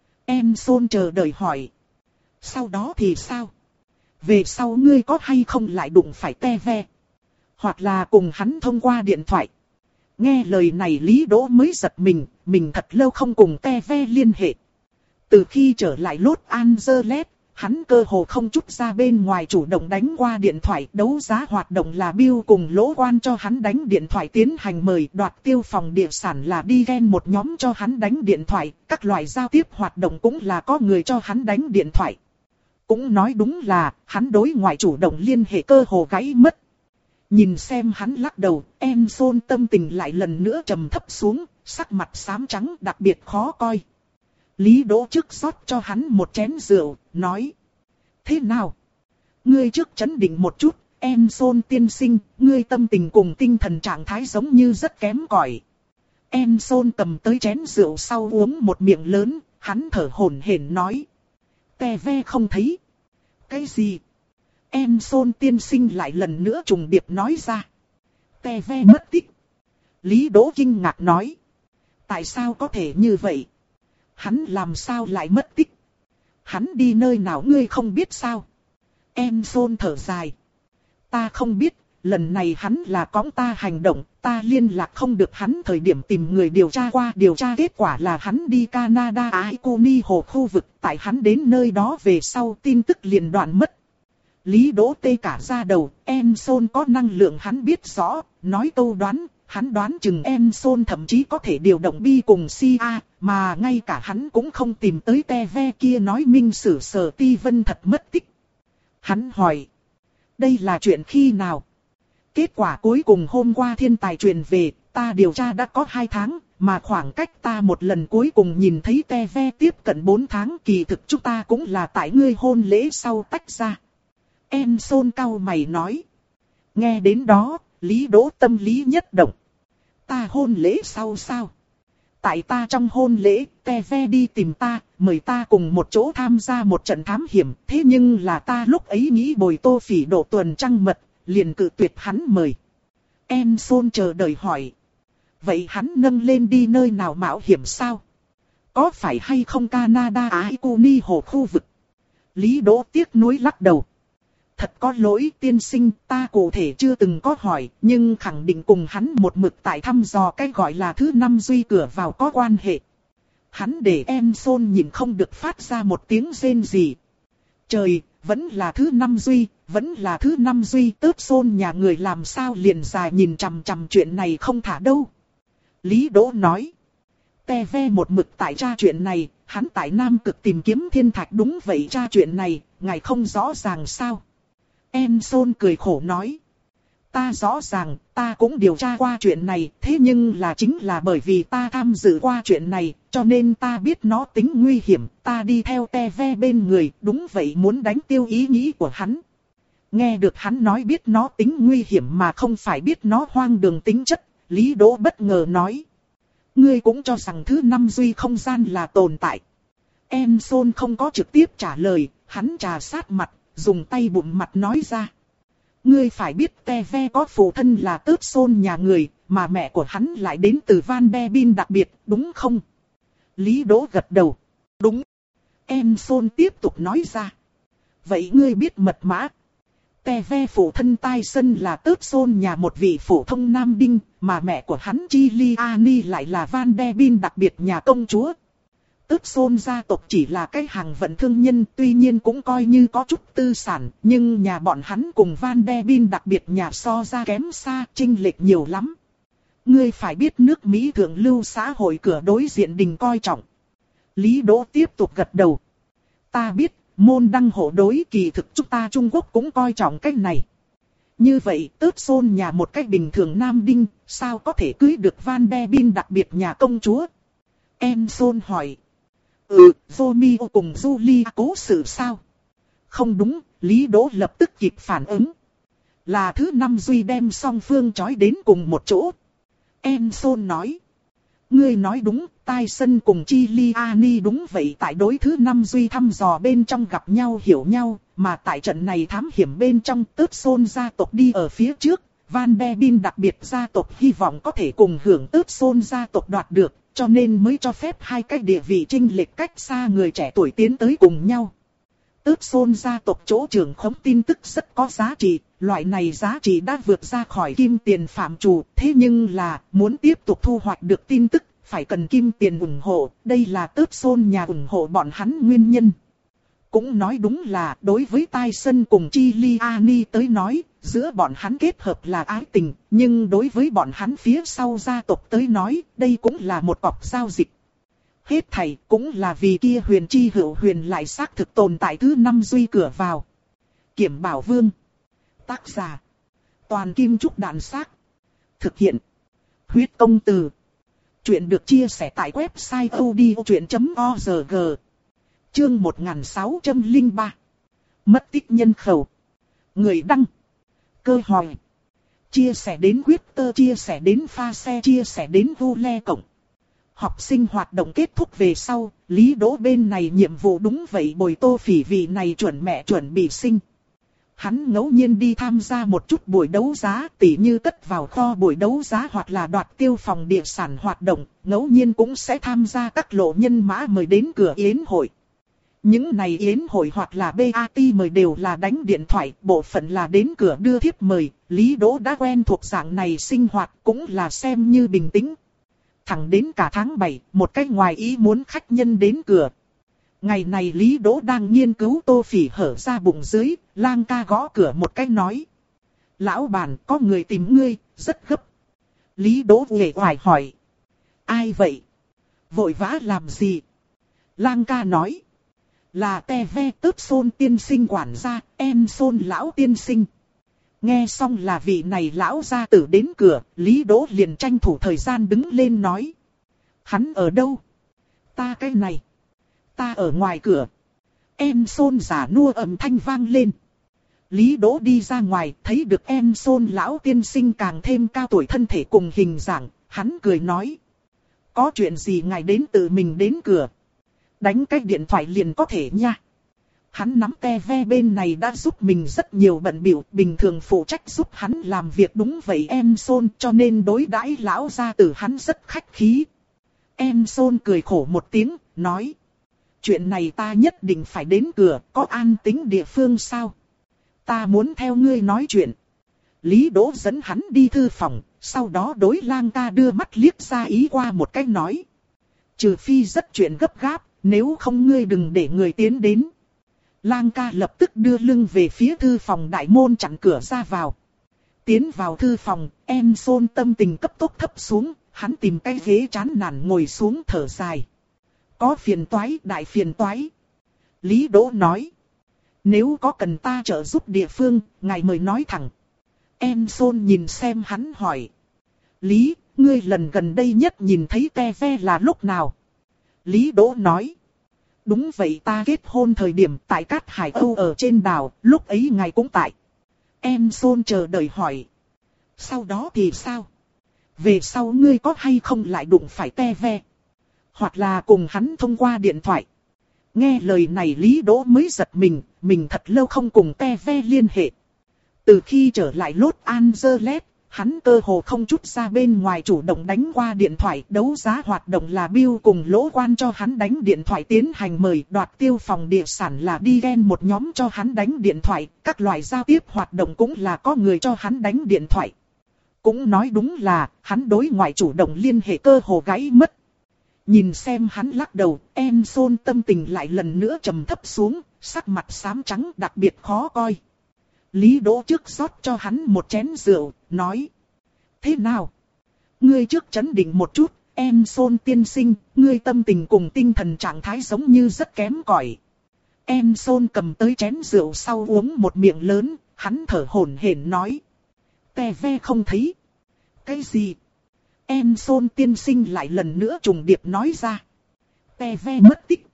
Em Son chờ đợi hỏi. Sau đó thì sao? Về sau ngươi có hay không lại đụng phải te ve? Hoặc là cùng hắn thông qua điện thoại? Nghe lời này Lý Đỗ mới giật mình, mình thật lâu không cùng te ve liên hệ. Từ khi trở lại Los Angeles, hắn cơ hồ không chút ra bên ngoài chủ động đánh qua điện thoại. Đấu giá hoạt động là Bill cùng Lỗ Quan cho hắn đánh điện thoại tiến hành mời. Đoạt tiêu phòng địa sản là đi ghen một nhóm cho hắn đánh điện thoại. Các loại giao tiếp hoạt động cũng là có người cho hắn đánh điện thoại. Cũng nói đúng là hắn đối ngoại chủ động liên hệ cơ hồ gãy mất. Nhìn xem hắn lắc đầu, em Son tâm tình lại lần nữa trầm thấp xuống, sắc mặt xám trắng đặc biệt khó coi. Lý Đỗ trước rót cho hắn một chén rượu, nói. Thế nào? Ngươi trước chấn định một chút, em Son tiên sinh, ngươi tâm tình cùng tinh thần trạng thái giống như rất kém cỏi. Em Son cầm tới chén rượu sau uống một miệng lớn, hắn thở hổn hển nói. Te ve không thấy. Cái gì? Em Son tiên sinh lại lần nữa trùng điệp nói ra. Te ve mất tích. Lý Đỗ kinh ngạc nói. Tại sao có thể như vậy? Hắn làm sao lại mất tích? Hắn đi nơi nào ngươi không biết sao? Em Son thở dài. Ta không biết, lần này hắn là cõng ta hành động, ta liên lạc không được hắn thời điểm tìm người điều tra qua. Điều tra kết quả là hắn đi Canada Iconi hồ khu vực, tại hắn đến nơi đó về sau tin tức liền đoạn mất. Lý Đỗ tê cả da đầu, em Son có năng lượng hắn biết rõ, nói câu đoán, hắn đoán chừng em Son thậm chí có thể điều động Bi cùng xê a, mà ngay cả hắn cũng không tìm tới te ve kia nói minh sử sở ti vân thật mất tích. Hắn hỏi, đây là chuyện khi nào? Kết quả cuối cùng hôm qua thiên tài truyền về, ta điều tra đã có hai tháng, mà khoảng cách ta một lần cuối cùng nhìn thấy te ve tiếp cận bốn tháng. Kỳ thực chúng ta cũng là tại ngươi hôn lễ sau tách ra. Em Son cau mày nói. Nghe đến đó, Lý Đỗ tâm lý nhất động. Ta hôn lễ sau sao? Tại ta trong hôn lễ, te ve đi tìm ta, mời ta cùng một chỗ tham gia một trận thám hiểm. Thế nhưng là ta lúc ấy nghĩ bồi Tô Phỉ độ tuần trăng mật, liền cự tuyệt hắn mời. Em Son chờ đợi hỏi. Vậy hắn nâng lên đi nơi nào mạo hiểm sao? Có phải hay không Canada Iconi hồ khu vực? Lý Đỗ tiếc nuối lắc đầu. Thật có lỗi tiên sinh, ta cụ thể chưa từng có hỏi, nhưng khẳng định cùng hắn một mực tại thăm dò cái gọi là thứ năm duy cửa vào có quan hệ. Hắn để em Son nhìn không được phát ra một tiếng rên rỉ. Trời, vẫn là thứ năm duy, vẫn là thứ năm duy. Tớp Son nhà người làm sao liền dài nhìn chằm chằm chuyện này không thả đâu. Lý Đỗ nói. te ve một mực tại tra chuyện này, hắn tại Nam Cực tìm kiếm thiên thạch. Đúng vậy, tra chuyện này, ngài không rõ ràng sao? Em Son cười khổ nói. Ta rõ ràng, ta cũng điều tra qua chuyện này, thế nhưng là chính là bởi vì ta tham dự qua chuyện này, cho nên ta biết nó tính nguy hiểm, ta đi theo te ve bên người, đúng vậy muốn đánh tiêu ý nghĩ của hắn. Nghe được hắn nói biết nó tính nguy hiểm mà không phải biết nó hoang đường tính chất, Lý Đỗ bất ngờ nói. Ngươi cũng cho rằng thứ năm duy không gian là tồn tại. Em Son không có trực tiếp trả lời, hắn trà sát mặt, dùng tay bụm mặt nói ra. Ngươi phải biết te ve có phụ thân là Tớp Son nhà người, mà mẹ của hắn lại đến từ Van Der Bin đặc biệt, đúng không? Lý Đỗ gật đầu. Đúng. Em Son tiếp tục nói ra. Vậy ngươi biết mật mã? te ve phụ thân Tai Sân là Tớp Son nhà một vị phổ thông nam đinh, mà mẹ của hắn Giuliani lại là Van Der Bin đặc biệt nhà công chúa. Tớp Son gia tộc chỉ là cái hàng vận thương nhân, tuy nhiên cũng coi như có chút tư sản, nhưng nhà bọn hắn cùng Van Der Bin đặc biệt nhà so ra kém xa, chênh lệch nhiều lắm. Ngươi phải biết nước Mỹ thượng lưu xã hội cửa đối diện đình coi trọng. Lý Đỗ tiếp tục gật đầu. Ta biết, môn đăng hộ đối kỳ thực chúng ta Trung Quốc cũng coi trọng cái này. Như vậy, Tớp Son nhà một cách bình thường nam đinh, sao có thể cưới được Van Der Bin đặc biệt nhà công chúa? Em Son hỏi. Ừ, Romeo cùng Julia cố sự sao? Không đúng, Lý Đỗ lập tức kịp phản ứng. Là thứ năm duy đem song phương chói đến cùng một chỗ. Em Son nói. ngươi nói đúng, Tyson cùng Chiliani đúng vậy, tại đối thứ năm duy thăm dò bên trong gặp nhau hiểu nhau, mà tại trận này thám hiểm bên trong Tucson gia tộc đi ở phía trước, Van Der Bin đặc biệt gia tộc hy vọng có thể cùng hưởng Tucson gia tộc đoạt được, cho nên mới cho phép hai cái địa vị chênh lệch cách xa người trẻ tuổi tiến tới cùng nhau. Tucson gia tộc chỗ trưởng khống tin tức rất có giá trị, loại này giá trị đã vượt ra khỏi kim tiền phạm trù, thế nhưng là muốn tiếp tục thu hoạch được tin tức, phải cần kim tiền ủng hộ, đây là Tucson nhà ủng hộ bọn hắn nguyên nhân. Cũng nói đúng là đối với Tyson cùng Chiliani tới nói, giữa bọn hắn kết hợp là ái tình, nhưng đối với bọn hắn phía sau gia tộc tới nói, đây cũng là một cọc giao dịch. Hết thảy cũng là vì kia huyền chi hữu huyền lại xác thực tồn tại thứ năm duy cửa vào. Kiểm Bảo Vương. Tác giả. Toàn Kim Trúc Đạn Xác. Thực hiện. Huyết Công Từ. Chuyện được chia sẻ tại website odchuyện chấm org. Chương một nghìn sáu trăm lẻ ba. Mất tích nhân khẩu. Người đăng. Cơ hỏi. Chia sẻ đến Twitter, chia sẻ đến pha xe, chia sẻ đến vô le cộng. Học sinh hoạt động kết thúc về sau, Lý Đỗ bên này nhiệm vụ đúng vậy bồi Tô Phỉ vị này chuẩn mẹ chuẩn bị sinh. Hắn ngẫu nhiên đi tham gia một chút buổi đấu giá, tỉ như cất vào kho buổi đấu giá hoặc là đoạt tiêu phòng địa sản hoạt động, ngẫu nhiên cũng sẽ tham gia các lộ nhân mã mời đến cửa yến hội. Những này yến hội hoặc là bê a tê mời đều là đánh điện thoại, bộ phận là đến cửa đưa thiếp mời, Lý Đỗ đã quen thuộc dạng này sinh hoạt cũng là xem như bình tĩnh. Thẳng đến cả tháng bảy, một cái ngoài ý muốn khách nhân đến cửa. Ngày này Lý Đỗ đang nghiên cứu Tô Phỉ hở ra bụng dưới, lang ca gõ cửa một cái nói. Lão bản, có người tìm ngươi, rất gấp. Lý Đỗ uể oải hỏi. Ai vậy? Vội vã làm gì? Lang ca nói. Là Te Ve Tớp Xôn tiên sinh quản gia, em Xôn lão tiên sinh. Nghe xong là vị này lão gia tử đến cửa, Lý Đỗ liền tranh thủ thời gian đứng lên nói. Hắn ở đâu? Ta cái này. Ta ở ngoài cửa. Em Xôn giả nua âm thanh vang lên. Lý Đỗ đi ra ngoài, thấy được em Xôn lão tiên sinh càng thêm cao tuổi thân thể cùng hình dạng, hắn cười nói. Có chuyện gì ngài đến tự mình đến cửa? Đánh cái điện thoại liền có thể nha. Hắn nắm te ve bên này đã giúp mình rất nhiều bận bịu, bình thường phụ trách giúp hắn làm việc đúng vậy em Xôn, cho nên đối đãi lão gia tử hắn rất khách khí. Em Xôn cười khổ một tiếng, nói. Chuyện này ta nhất định phải đến cửa, có an tính địa phương sao? Ta muốn theo ngươi nói chuyện. Lý Đỗ dẫn hắn đi thư phòng, sau đó đối lang ca đưa mắt liếc ra ý qua một cách nói. Trừ phi rất chuyện gấp gáp, nếu không ngươi đừng để người tiến đến. Lang ca lập tức đưa lưng về phía thư phòng đại môn chặn cửa ra vào. Tiến vào thư phòng, em Xôn tâm tình cấp tốc thấp xuống, hắn tìm cái ghế chán nản ngồi xuống thở dài. Có phiền toái, đại phiền toái. Lý Đỗ nói. Nếu có cần ta trợ giúp địa phương, ngài mời nói thẳng. Em Xôn nhìn xem hắn hỏi. Lý, ngươi lần gần đây nhất nhìn thấy Te Ve là lúc nào? Lý Đỗ nói. Đúng vậy, ta kết hôn thời điểm tại Cát Hải Âu ở trên đảo, lúc ấy ngài cũng tại. Em Xôn chờ đợi hỏi. Sau đó thì sao? Về sau ngươi có hay không lại đụng phải Te Ve? Hoặc là cùng hắn thông qua điện thoại. Nghe lời này Lý Đỗ mới giật mình, mình thật lâu không cùng Te Ve liên hệ. Từ khi trở lại Los Angeles, hắn cơ hồ không chút ra bên ngoài chủ động đánh qua điện thoại. Đấu giá hoạt động là Bill cùng Lỗ Quan cho hắn đánh điện thoại tiến hành mời, đoạt tiêu phòng địa sản là đi ghen một nhóm cho hắn đánh điện thoại. Các loại giao tiếp hoạt động cũng là có người cho hắn đánh điện thoại. Cũng nói đúng là, hắn đối ngoại chủ động liên hệ cơ hồ gãy mất. Nhìn xem hắn lắc đầu, em Xôn tâm tình lại lần nữa trầm thấp xuống, sắc mặt xám trắng đặc biệt khó coi. Lý Đỗ trước rót cho hắn một chén rượu, nói. Thế nào? Ngươi trước chấn định một chút, em Xôn tiên sinh, ngươi tâm tình cùng tinh thần trạng thái giống như rất kém cỏi. Em Xôn cầm tới chén rượu sau uống một miệng lớn, hắn thở hổn hển nói. Te Ve không thấy. Cái gì? Em Xôn tiên sinh lại lần nữa trùng điệp nói ra. Te Ve mất tích.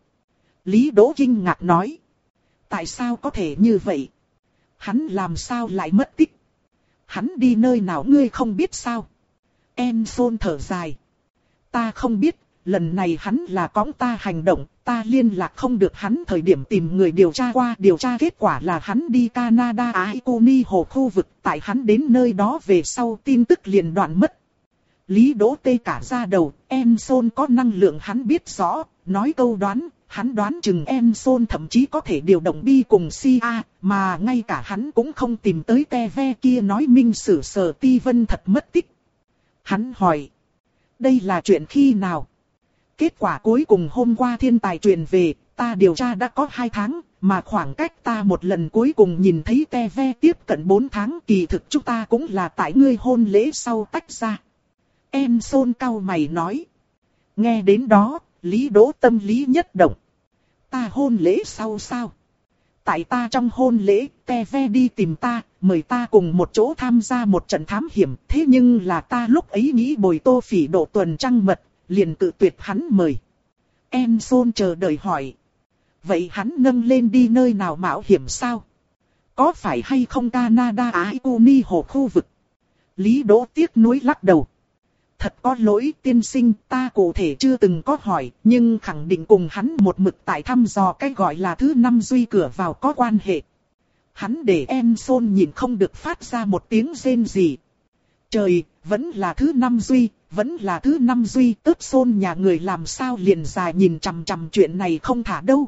Lý Đỗ kinh ngạc nói. Tại sao có thể như vậy? Hắn làm sao lại mất tích? Hắn đi nơi nào ngươi không biết sao? Em Xôn thở dài. Ta không biết, lần này hắn là cõng ta hành động, ta liên lạc không được hắn thời điểm tìm người điều tra qua. Điều tra kết quả là hắn đi Canada Aikoni hồ khu vực, tại hắn đến nơi đó về sau tin tức liền đoạn mất. Lý Đỗ tê cả da đầu, Enson có năng lượng hắn biết rõ, nói câu đoán, hắn đoán chừng Enson thậm chí có thể điều động Bi cùng C A, mà ngay cả hắn cũng không tìm tới te ve kia nói minh sử Sở Ti Vân thật mất tích. Hắn hỏi, đây là chuyện khi nào? Kết quả cuối cùng hôm qua thiên tài truyền về, ta điều tra đã có hai tháng, mà khoảng cách ta một lần cuối cùng nhìn thấy te ve tiếp cận bốn tháng, kỳ thực chúng ta cũng là tại ngươi hôn lễ sau tách ra. Enson cau mày nói. Nghe đến đó, Lý Đỗ tâm lý nhất động. Ta hôn lễ sau sao? Tại ta trong hôn lễ, te ve đi tìm ta, mời ta cùng một chỗ tham gia một trận thám hiểm. Thế nhưng là ta lúc ấy nghĩ bồi Tô Phỉ độ tuần trăng mật, liền cự tuyệt hắn mời. Enson chờ đợi hỏi. Vậy hắn nâng lên đi nơi nào mạo hiểm sao? Có phải hay không Canada Aikoni hồ khu vực? Lý Đỗ tiếc nuối lắc đầu. Thật có lỗi tiên sinh, ta cụ thể chưa từng có hỏi, nhưng khẳng định cùng hắn một mực tại thăm dò cái gọi là thứ năm duy cửa vào có quan hệ. Hắn để Enson nhìn không được phát ra một tiếng rên rỉ. Trời, vẫn là thứ năm duy, vẫn là thứ năm duy, Tớt Xôn nhà người làm sao liền dài nhìn chằm chằm chuyện này không thả đâu.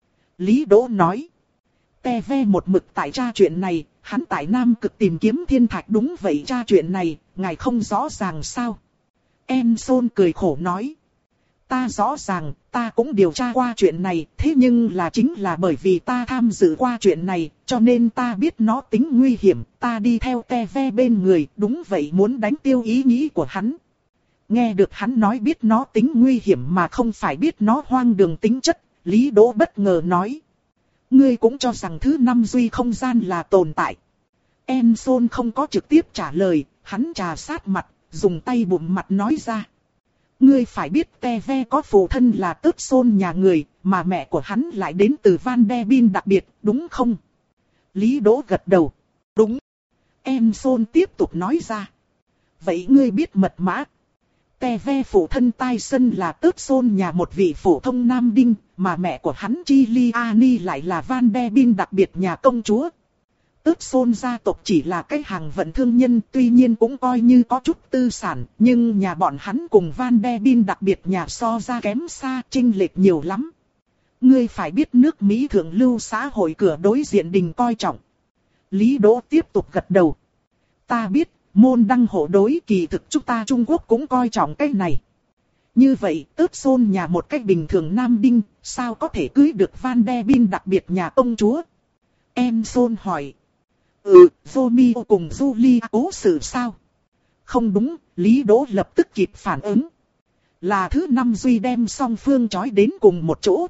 Lý Đỗ nói. te ve một mực tại tra chuyện này, hắn tại Nam Cực tìm kiếm thiên thạch đúng vậy tra chuyện này, ngài không rõ ràng sao? Enson cười khổ nói. Ta rõ ràng, ta cũng điều tra qua chuyện này, thế nhưng là chính là bởi vì ta tham dự qua chuyện này, cho nên ta biết nó tính nguy hiểm, ta đi theo te ve bên người, đúng vậy muốn đánh tiêu ý nghĩ của hắn. Nghe được hắn nói biết nó tính nguy hiểm mà không phải biết nó hoang đường tính chất, Lý Đỗ bất ngờ nói. Ngươi cũng cho rằng thứ năm duy không gian là tồn tại. Enson không có trực tiếp trả lời, hắn trà sát mặt, dùng tay bụm mặt nói ra. Ngươi phải biết te ve có phụ thân là Tớt Xôn nhà người, mà mẹ của hắn lại đến từ Van Der Bin đặc biệt, đúng không? Lý Đỗ gật đầu. Đúng. Enson tiếp tục nói ra. Vậy ngươi biết mật mã? te ve phụ thân Tyson là Tớt Xôn nhà một vị phổ thông nam đinh, mà mẹ của hắn Giuliani lại là Van Der Bin đặc biệt nhà công chúa. Tớt Xôn gia tộc chỉ là cái hàng vận thương nhân, tuy nhiên cũng coi như có chút tư sản, nhưng nhà bọn hắn cùng Van Der Bin đặc biệt nhà so ra kém xa, chênh lệch nhiều lắm. Ngươi phải biết nước Mỹ thượng lưu xã hội cửa đối diện đình coi trọng. Lý Đỗ tiếp tục gật đầu. Ta biết, môn đăng hộ đối kỳ thực chúng ta Trung Quốc cũng coi trọng cái này. Như vậy, Tớt Xôn nhà một cách bình thường nam đinh, sao có thể cưới được Van Der Bin đặc biệt nhà công chúa? Enson hỏi. Ừ, Romeo cùng Julia cố xử sao? Không đúng, Lý Đỗ lập tức kịp phản ứng. Là thứ năm duy đem song phương trói đến cùng một chỗ.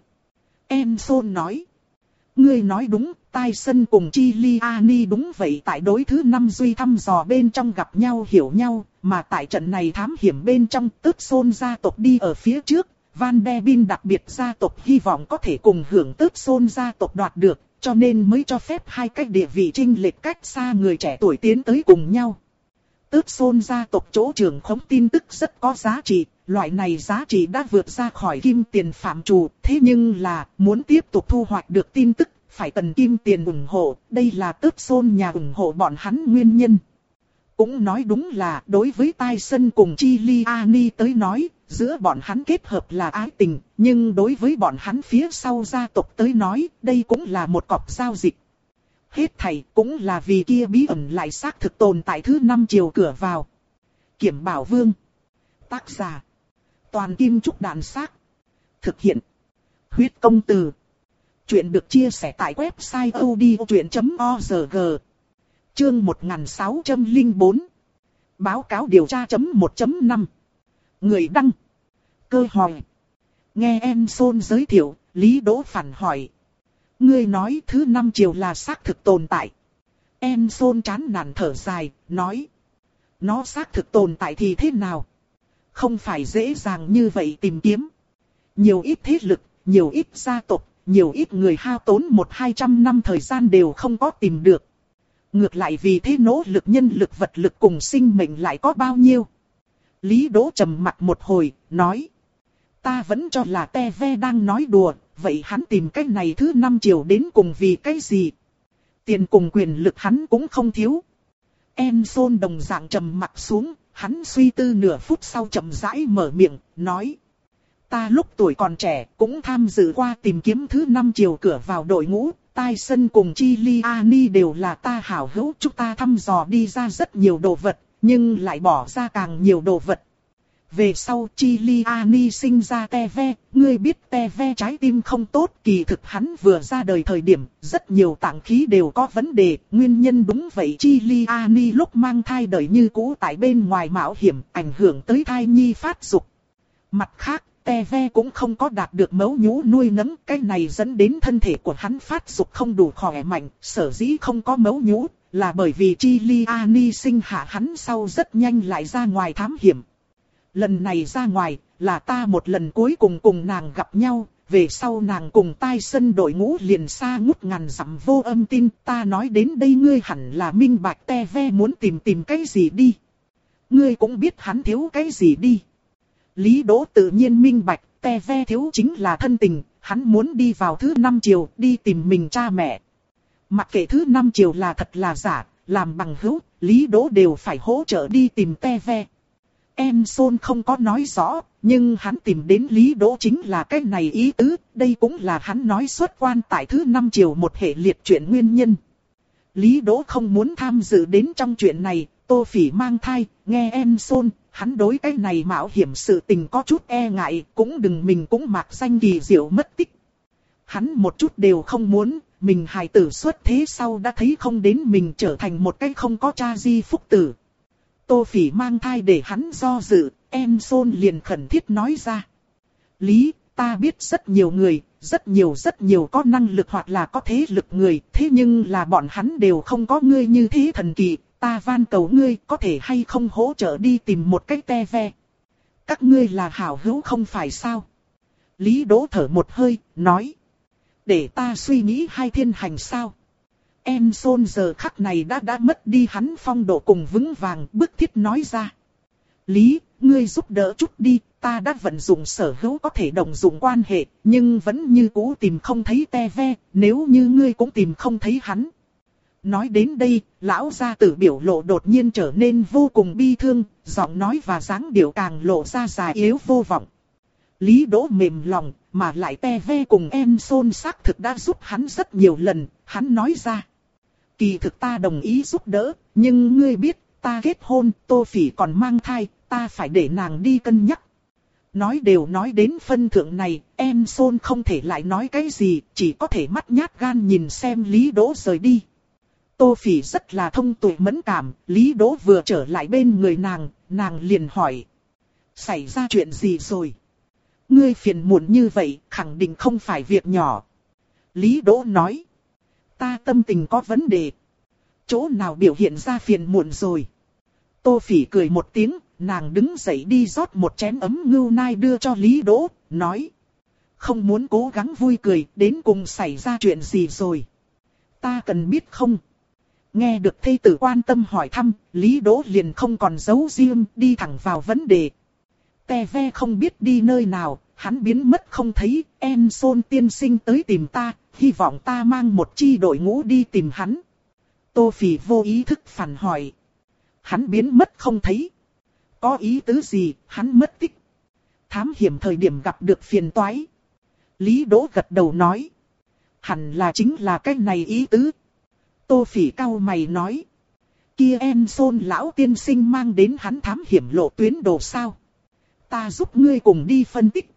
Enson nói. Ngươi nói đúng, Tyson cùng Giuliani đúng vậy, tại đối thứ năm duy thăm dò bên trong gặp nhau hiểu nhau, mà tại trận này thám hiểm bên trong Tớt Xôn gia tộc đi ở phía trước, Van Der Bin đặc biệt gia tộc hy vọng có thể cùng hưởng Tớt Xôn gia tộc đoạt được, cho nên mới cho phép hai cách địa vị chênh lệch cách xa người trẻ tuổi tiến tới cùng nhau. Tớt Xôn gia tộc chỗ trưởng khống tin tức rất có giá trị, loại này giá trị đã vượt ra khỏi kim tiền phạm trù, thế nhưng là muốn tiếp tục thu hoạch được tin tức, phải cần kim tiền ủng hộ, đây là Tớt Xôn nhà ủng hộ bọn hắn nguyên nhân. Cũng nói đúng là đối với Tyson cùng Giuliani tới nói, giữa bọn hắn kết hợp là ái tình, nhưng đối với bọn hắn phía sau gia tộc tới nói, đây cũng là một cọc giao dịch. Hết thảy cũng là vì kia bí ẩn lại xác thực tồn tại thứ năm chiều cửa vào. Kiểm Bảo Vương. Tác giả. Toàn Kim Trúc Đàn Xác. Thực hiện. Huyết Công Từ. Chuyện được chia sẻ tại website odchuyện chấm org. Chương một nghìn sáu trăm lẻ bốn. Báo cáo điều tra chấm một chấm năm. Người đăng. Cơ hỏi. Nghe Enson giới thiệu, Lý Đỗ phản hỏi. Ngươi nói thứ năm chiều là xác thực tồn tại. Enson chán nản thở dài, nói. Nó xác thực tồn tại thì thế nào? Không phải dễ dàng như vậy tìm kiếm. Nhiều ít thế lực, nhiều ít gia tộc, nhiều ít người hao tốn một hai trăm năm thời gian đều không có tìm được. Ngược lại vì thế nỗ lực nhân lực vật lực cùng sinh mệnh lại có bao nhiêu. Lý Đỗ trầm mặt một hồi, nói. Ta vẫn cho là te ve đang nói đùa, vậy hắn tìm cách này thứ năm triệu đến cùng vì cái gì? Tiền cùng quyền lực hắn cũng không thiếu. Enson đồng dạng trầm mặt xuống, hắn suy tư nửa phút sau chậm rãi mở miệng, nói. Ta lúc tuổi còn trẻ cũng tham dự qua tìm kiếm thứ năm triệu cửa vào đội ngũ, Tyson cùng Giuliani đều là ta hảo hữu, chúng ta thăm dò đi ra rất nhiều đồ vật, nhưng lại bỏ ra càng nhiều đồ vật. Về sau Giuliani sinh ra Teve, ngươi biết Teve trái tim không tốt, kỳ thực hắn vừa ra đời thời điểm, rất nhiều tạng khí đều có vấn đề, nguyên nhân đúng vậy. Giuliani lúc mang thai đời như cũ tại bên ngoài mạo hiểm, ảnh hưởng tới thai nhi phát dục. Mặt khác, Teve cũng không có đạt được mẫu nhũ nuôi nấng, cái này dẫn đến thân thể của hắn phát dục không đủ khỏe mạnh, sở dĩ không có mẫu nhũ, là bởi vì Giuliani sinh hạ hắn sau rất nhanh lại ra ngoài thám hiểm. Lần này ra ngoài, là ta một lần cuối cùng cùng nàng gặp nhau, về sau nàng cùng Tyson đội ngũ liền xa ngút ngàn dặm vô âm tin, ta nói đến đây ngươi hẳn là minh bạch Teve muốn tìm tìm cái gì đi. Ngươi cũng biết hắn thiếu cái gì đi. Lý Đỗ tự nhiên minh bạch, Teve thiếu chính là thân tình, hắn muốn đi vào thứ năm triệu, đi tìm mình cha mẹ. Mặc kệ thứ năm triệu là thật là giả, làm bằng hữu, Lý Đỗ đều phải hỗ trợ đi tìm Teve. Enson không có nói rõ, nhưng hắn tìm đến Lý Đỗ chính là cái này ý tứ, đây cũng là hắn nói xuất quan tại thứ năm triệu một hệ liệt chuyện nguyên nhân. Lý Đỗ không muốn tham dự đến trong chuyện này, Tô Phỉ mang thai, nghe Enson, hắn đối cái này mạo hiểm sự tình có chút e ngại, cũng đừng mình cũng mạc danh kỳ diệu mất tích. Hắn một chút đều không muốn, mình hài tử xuất thế sau đã thấy không đến mình trở thành một cái không có cha di phúc tử. Tô Phỉ mang thai để hắn do dự, Enson liền khẩn thiết nói ra. Lý, ta biết rất nhiều người, rất nhiều rất nhiều có năng lực hoặc là có thế lực người, thế nhưng là bọn hắn đều không có ngươi như thế thần kỳ, ta van cầu ngươi có thể hay không hỗ trợ đi tìm một cách Teve. Các ngươi là hảo hữu không phải sao? Lý Đỗ thở một hơi, nói. Để ta suy nghĩ hai thiên hành sao? Enson giờ khắc này đã đã mất đi hắn phong độ cùng vững vàng, bức thiết nói ra. Lý, ngươi giúp đỡ chút đi, ta đã vận dụng sở hữu có thể đồng dụng quan hệ, nhưng vẫn như cũ tìm không thấy Teve, nếu như ngươi cũng tìm không thấy hắn. Nói đến đây, lão gia tử biểu lộ đột nhiên trở nên vô cùng bi thương, giọng nói và dáng điệu càng lộ ra già yếu vô vọng. Lý Đỗ mềm lòng, mà lại Teve cùng Enson xác thực đã giúp hắn rất nhiều lần, hắn nói ra. Kỳ thực ta đồng ý giúp đỡ, nhưng ngươi biết, ta kết hôn, Tô Phỉ còn mang thai, ta phải để nàng đi cân nhắc. Nói đều nói đến phân thượng này, Enson không thể lại nói cái gì, chỉ có thể mắt nhát gan nhìn xem Lý Đỗ rời đi. Tô Phỉ rất là thông tuệ mẫn cảm, Lý Đỗ vừa trở lại bên người nàng, nàng liền hỏi. Xảy ra chuyện gì rồi? Ngươi phiền muộn như vậy, khẳng định không phải việc nhỏ. Lý Đỗ nói. Ta tâm tình có vấn đề. Chỗ nào biểu hiện ra phiền muộn rồi? Tô Phỉ cười một tiếng, nàng đứng dậy đi rót một chén ấm ngưu nai đưa cho Lý Đỗ, nói. Không muốn cố gắng vui cười, đến cùng xảy ra chuyện gì rồi? Ta cần biết không? Nghe được thê tử quan tâm hỏi thăm, Lý Đỗ liền không còn giấu riêng, đi thẳng vào vấn đề. Teve không biết đi nơi nào, hắn biến mất không thấy, Enson tiên sinh tới tìm ta, hy vọng ta mang một chi đội ngũ đi tìm hắn. Tô Phỉ vô ý thức phản hỏi. Hắn biến mất không thấy. Có ý tứ gì, hắn mất tích. Thám hiểm thời điểm gặp được phiền toái. Lý Đỗ gật đầu nói. Hẳn là chính là cái này ý tứ. Tô Phỉ cau mày nói. Kia Enson lão tiên sinh mang đến hắn thám hiểm lộ tuyến đồ sao? Ta giúp ngươi cùng đi phân tích.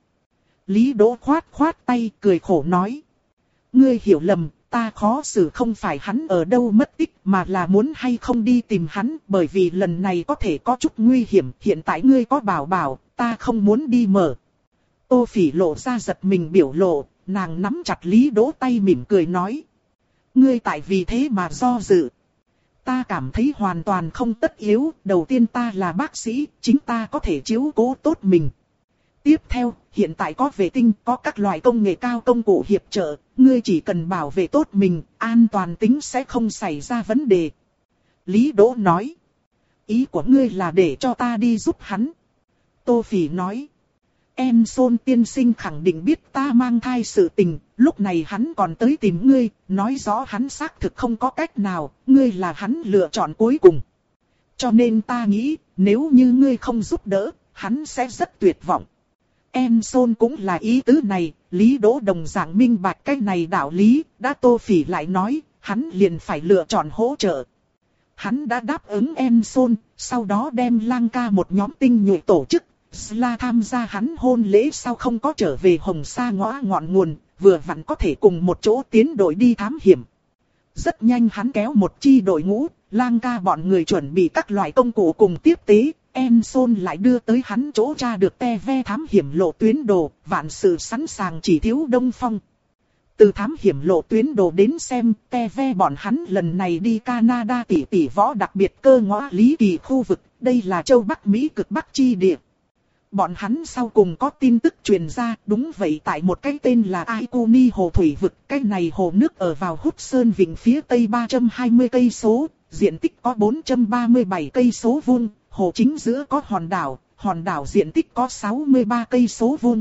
Lý Đỗ khoát khoát tay cười khổ nói. Ngươi hiểu lầm, ta khó xử không phải hắn ở đâu mất tích mà là muốn hay không đi tìm hắn, bởi vì lần này có thể có chút nguy hiểm, hiện tại ngươi có bảo bảo, ta không muốn đi mở. Tô Phỉ lộ ra giật mình biểu lộ, nàng nắm chặt Lý Đỗ tay mỉm cười nói. Ngươi tại vì thế mà do dự. Ta cảm thấy hoàn toàn không tất yếu, đầu tiên ta là bác sĩ, chính ta có thể chiếu cố tốt mình. Tiếp theo, hiện tại có vệ tinh, có các loại công nghệ cao công cụ hiệp trợ, ngươi chỉ cần bảo vệ tốt mình, an toàn tính sẽ không xảy ra vấn đề. Lý Đỗ nói, ý của ngươi là để cho ta đi giúp hắn. Tô Phỉ nói. Enson tiên sinh khẳng định biết ta mang thai sự tình, lúc này hắn còn tới tìm ngươi, nói rõ hắn xác thực không có cách nào, ngươi là hắn lựa chọn cuối cùng. Cho nên ta nghĩ, nếu như ngươi không giúp đỡ, hắn sẽ rất tuyệt vọng. Enson cũng là ý tứ này, Lý Đỗ đồng dạng minh bạch cái này đạo lý, đã Tô Phỉ lại nói, hắn liền phải lựa chọn hỗ trợ. Hắn đã đáp ứng Enson, sau đó đem Lang Ca một nhóm tinh nhuệ tổ chức, Sla tham gia hắn hôn lễ sau không có trở về Hồng Sa ngõ ngọn nguồn, vừa vặn có thể cùng một chỗ tiến đội đi thám hiểm. Rất nhanh hắn kéo một chi đội ngũ, Lang Ca bọn người chuẩn bị các loại công cụ cùng tiếp tế, Enson lại đưa tới hắn chỗ tra được te ve thám hiểm lộ tuyến đồ, vạn sự sẵn sàng chỉ thiếu Đông Phong. Từ thám hiểm lộ tuyến đồ đến xem, te ve bọn hắn lần này đi Canada tỷ tỷ võ đặc biệt cơ ngõ Lý Kỳ khu vực, đây là châu Bắc Mỹ cực Bắc chi địa. Bọn hắn sau cùng có tin tức truyền ra, đúng vậy tại một cái tên là Aikuni hồ thủy vực, cái này hồ nước ở vào Hút Sơn Vịnh phía tây ba trăm hai mươi cây số, diện tích có bốn trăm ba mươi bảy cây số vuông, hồ chính giữa có hòn đảo, hòn đảo diện tích có sáu mươi ba cây số vuông.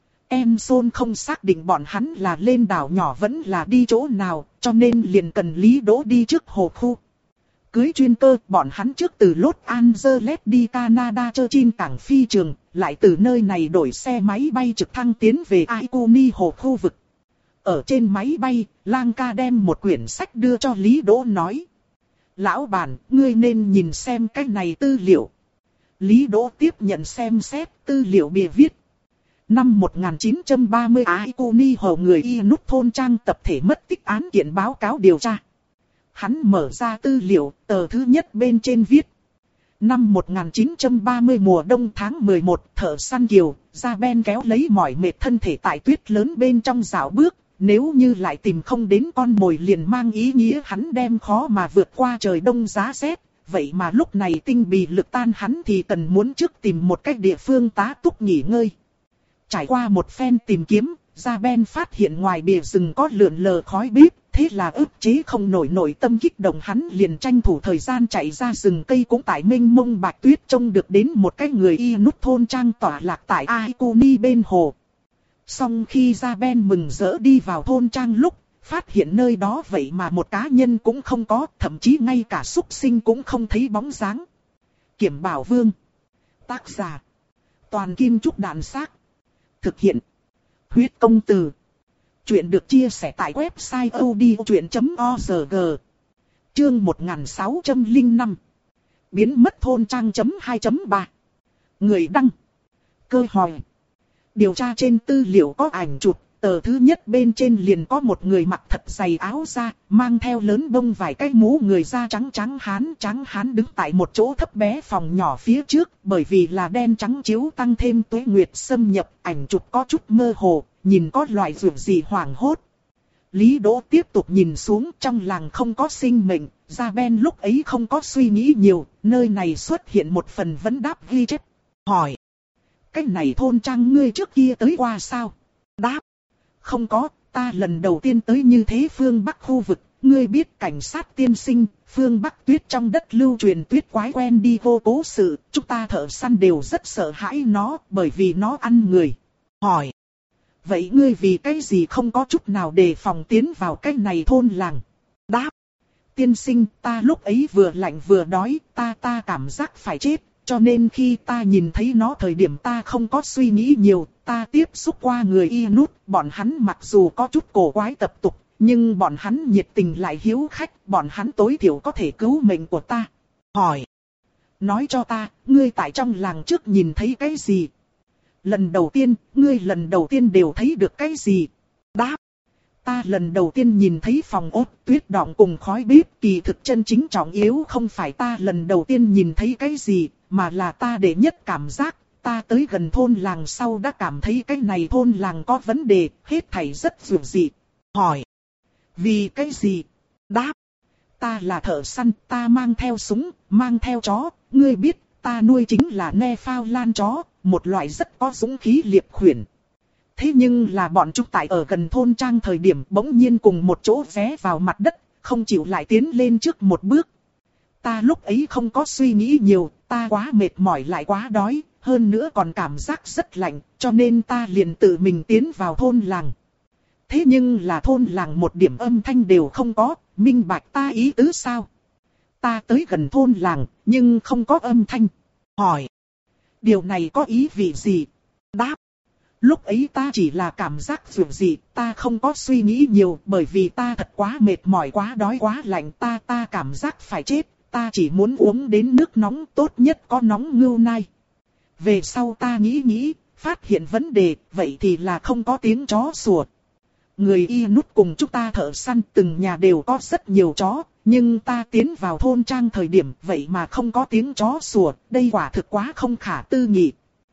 Enson không xác định bọn hắn là lên đảo nhỏ vẫn là đi chỗ nào, cho nên liền cần Lý Đỗ đi trước hồ khu. Cưới chuyên cơ, bọn hắn trước từ Los Angeles đi Canada chơi trên cảng phi trường, lại từ nơi này đổi xe máy bay trực thăng tiến về Aikuni hồ khu vực. Ở trên máy bay, Lang Ca đem một quyển sách đưa cho Lý Đỗ nói. Lão bản, ngươi nên nhìn xem cái này tư liệu. Lý Đỗ tiếp nhận xem xét tư liệu bìa viết. Năm một nghìn chín trăm ba mươi Aikuni hồ người Inuit thôn trang tập thể mất tích án kiện báo cáo điều tra. Hắn mở ra tư liệu, tờ thứ nhất bên trên viết. Năm một nghìn chín trăm ba mươi mùa đông tháng mười một, thợ săn kiều, ra ben kéo lấy mỏi mệt thân thể tại tuyết lớn bên trong dạo bước. Nếu như lại tìm không đến con mồi liền mang ý nghĩa hắn đem khó mà vượt qua trời đông giá rét. Vậy mà lúc này tinh bì lực tan hắn thì cần muốn trước tìm một cách địa phương tá túc nghỉ ngơi. Trải qua một phen tìm kiếm, ra ben phát hiện ngoài bìa rừng có lượn lờ khói bếp. Thế là ức chế không nổi nội tâm kích động hắn liền tranh thủ thời gian chạy ra rừng cây cũng tại mênh mông bạch tuyết trông được đến một cái người Inuit thôn trang tỏa lạc tại Aikuni bên hồ. Xong khi ra ben mừng rỡ đi vào thôn trang lúc, phát hiện nơi đó vậy mà một cá nhân cũng không có, thậm chí ngay cả súc sinh cũng không thấy bóng dáng. Kiểm Bảo Vương. Tác giả. Toàn Kim Trúc Đạn Xác. Thực hiện. Huyết Công Từ. Chuyện được chia sẻ tại website odchuyện chấm org. Chương một nghìn sáu trăm lẻ năm. Biến mất thôn trang chấm hai chấm ba. Người đăng. Cơ hỏi. Điều tra trên tư liệu có ảnh chụp, tờ thứ nhất bên trên liền có một người mặc thật dày áo da, mang theo lớn bông vài cái mũ người da trắng trắng hán trắng hán đứng tại một chỗ thấp bé phòng nhỏ phía trước, bởi vì là đen trắng chiếu tăng thêm tuế nguyệt xâm nhập, ảnh chụp có chút mơ hồ, nhìn có loại rủi gì hoảng hốt. Lý Đỗ tiếp tục nhìn xuống, trong làng không có sinh mệnh, Ra Ben lúc ấy không có suy nghĩ nhiều, nơi này xuất hiện một phần vấn đáp ghi chép. Hỏi. Cái này thôn trang ngươi trước kia tới qua sao? Đáp. Không có, ta lần đầu tiên tới như thế phương Bắc khu vực, ngươi biết cảnh sát tiên sinh, phương Bắc tuyết trong đất lưu truyền tuyết quái quen đi vô cố sự, chúng ta thợ săn đều rất sợ hãi nó, bởi vì nó ăn người. Hỏi. Vậy ngươi vì cái gì không có chút nào đề phòng tiến vào cái này thôn làng? Đáp. Tiên sinh, ta lúc ấy vừa lạnh vừa đói, ta ta cảm giác phải chết. Cho nên khi ta nhìn thấy nó thời điểm ta không có suy nghĩ nhiều, ta tiếp xúc qua người Inuit, bọn hắn mặc dù có chút cổ quái tập tục, nhưng bọn hắn nhiệt tình lại hiếu khách, bọn hắn tối thiểu có thể cứu mệnh của ta. Hỏi. Nói cho ta, ngươi tại trong làng trước nhìn thấy cái gì? Lần đầu tiên, ngươi lần đầu tiên đều thấy được cái gì? Đáp. Ta lần đầu tiên nhìn thấy phòng ốt tuyết đọng cùng khói bếp, kỳ thực chân chính trọng yếu không phải ta lần đầu tiên nhìn thấy cái gì, mà là ta để nhất cảm giác, ta tới gần thôn làng sau đã cảm thấy cái này thôn làng có vấn đề, hết thảy rất dường dị. Hỏi. Vì cái gì? Đáp. Ta là thợ săn, ta mang theo súng, mang theo chó, ngươi biết, ta nuôi chính là Newfoundland chó, một loại rất có dũng khí liệp khuyển. Thế nhưng là bọn chúng tại ở gần thôn trang thời điểm bỗng nhiên cùng một chỗ vé vào mặt đất, không chịu lại tiến lên trước một bước. Ta lúc ấy không có suy nghĩ nhiều, ta quá mệt mỏi lại quá đói, hơn nữa còn cảm giác rất lạnh, cho nên ta liền tự mình tiến vào thôn làng. Thế nhưng là thôn làng một điểm âm thanh đều không có, minh bạch ta ý tứ sao? Ta tới gần thôn làng, nhưng không có âm thanh. Hỏi, điều này có ý vị gì? Đáp, lúc ấy ta chỉ là cảm giác dù gì, ta không có suy nghĩ nhiều, bởi vì ta thật quá mệt mỏi, quá đói, quá lạnh, ta ta cảm giác phải chết, ta chỉ muốn uống đến nước nóng, tốt nhất có nóng ngưu nai. Về sau ta nghĩ nghĩ, phát hiện vấn đề, vậy thì là không có tiếng chó sủa. Người y nút cùng chúng ta thợ săn, từng nhà đều có rất nhiều chó, nhưng ta tiến vào thôn trang thời điểm vậy mà không có tiếng chó sủa, đây quả thực quá không khả tư nghị.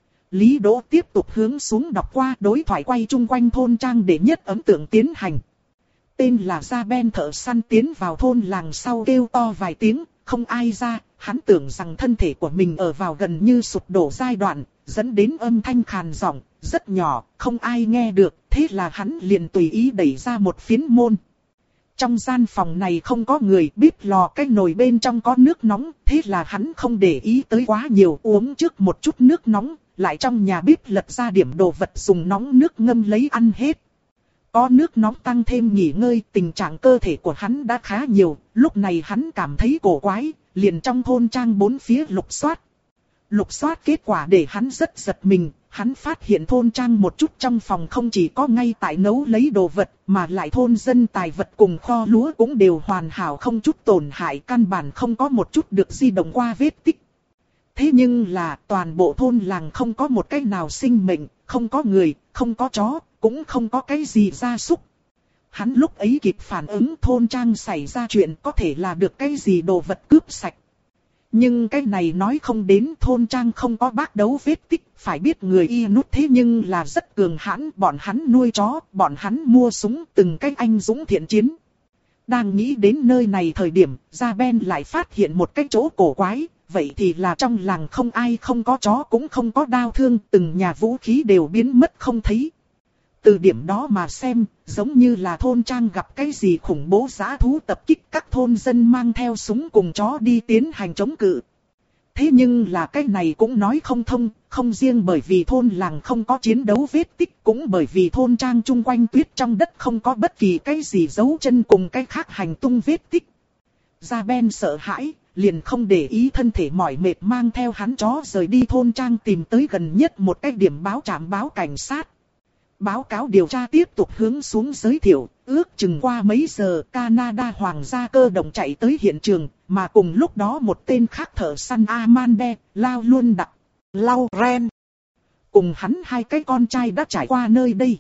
Lý Đỗ tiếp tục hướng xuống đọc qua đối thoại quay chung quanh thôn trang để nhất ấn tượng tiến hành. Tên là Gia Ben thợ săn tiến vào thôn làng sau kêu to vài tiếng, không ai ra, hắn tưởng rằng thân thể của mình ở vào gần như sụp đổ giai đoạn, dẫn đến âm thanh khàn giọng, rất nhỏ, không ai nghe được, thế là hắn liền tùy ý đẩy ra một phiến môn. Trong gian phòng này không có người, bếp lò cái nồi bên trong có nước nóng, thế là hắn không để ý tới quá nhiều, uống trước một chút nước nóng, lại trong nhà bếp lật ra điểm đồ vật dùng nóng nước ngâm lấy ăn hết. Có nước nóng tăng thêm nghỉ ngơi, tình trạng cơ thể của hắn đã khá nhiều, lúc này hắn cảm thấy cổ quái, liền trong thôn trang bốn phía lục soát. Lục soát kết quả để hắn rất giật mình, hắn phát hiện thôn trang một chút trong phòng không chỉ có ngay tại nấu lấy đồ vật, mà lại thôn dân tài vật cùng kho lúa cũng đều hoàn hảo không chút tổn hại, căn bản không có một chút được di động qua vết tích. Thế nhưng là toàn bộ thôn làng không có một cái nào sinh mệnh, không có người, không có chó, cũng không có cái gì gia súc. Hắn lúc ấy kịp phản ứng thôn trang xảy ra chuyện có thể là được cái gì đồ vật cướp sạch. Nhưng cái này nói không đến thôn trang không có bác đấu vết tích, phải biết người y nút thế nhưng là rất cường hãn, bọn hắn nuôi chó, bọn hắn mua súng, từng cái anh dũng thiện chiến. Đang nghĩ đến nơi này thời điểm, Gia Ben lại phát hiện một cái chỗ cổ quái, vậy thì là trong làng không ai không có chó cũng không có đao thương, từng nhà vũ khí đều biến mất không thấy. Từ điểm đó mà xem, giống như là thôn trang gặp cái gì khủng bố dã thú tập kích, các thôn dân mang theo súng cùng chó đi tiến hành chống cự. Thế nhưng là cái này cũng nói không thông, không riêng bởi vì thôn làng không có chiến đấu vết tích, cũng bởi vì thôn trang chung quanh tuyết trong đất không có bất kỳ cái gì dấu chân cùng cái khác hành tung vết tích. Gia Ben sợ hãi, liền không để ý thân thể mỏi mệt mang theo hắn chó rời đi thôn trang tìm tới gần nhất một cái điểm báo trạm báo cảnh sát. Báo cáo điều tra tiếp tục hướng xuống giới thiệu, ước chừng qua mấy giờ Canada Hoàng gia cơ động chạy tới hiện trường, mà cùng lúc đó một tên khác thợ săn Amande, Lao luôn đặc, Lauren. Cùng hắn hai cái con trai đã trải qua nơi đây.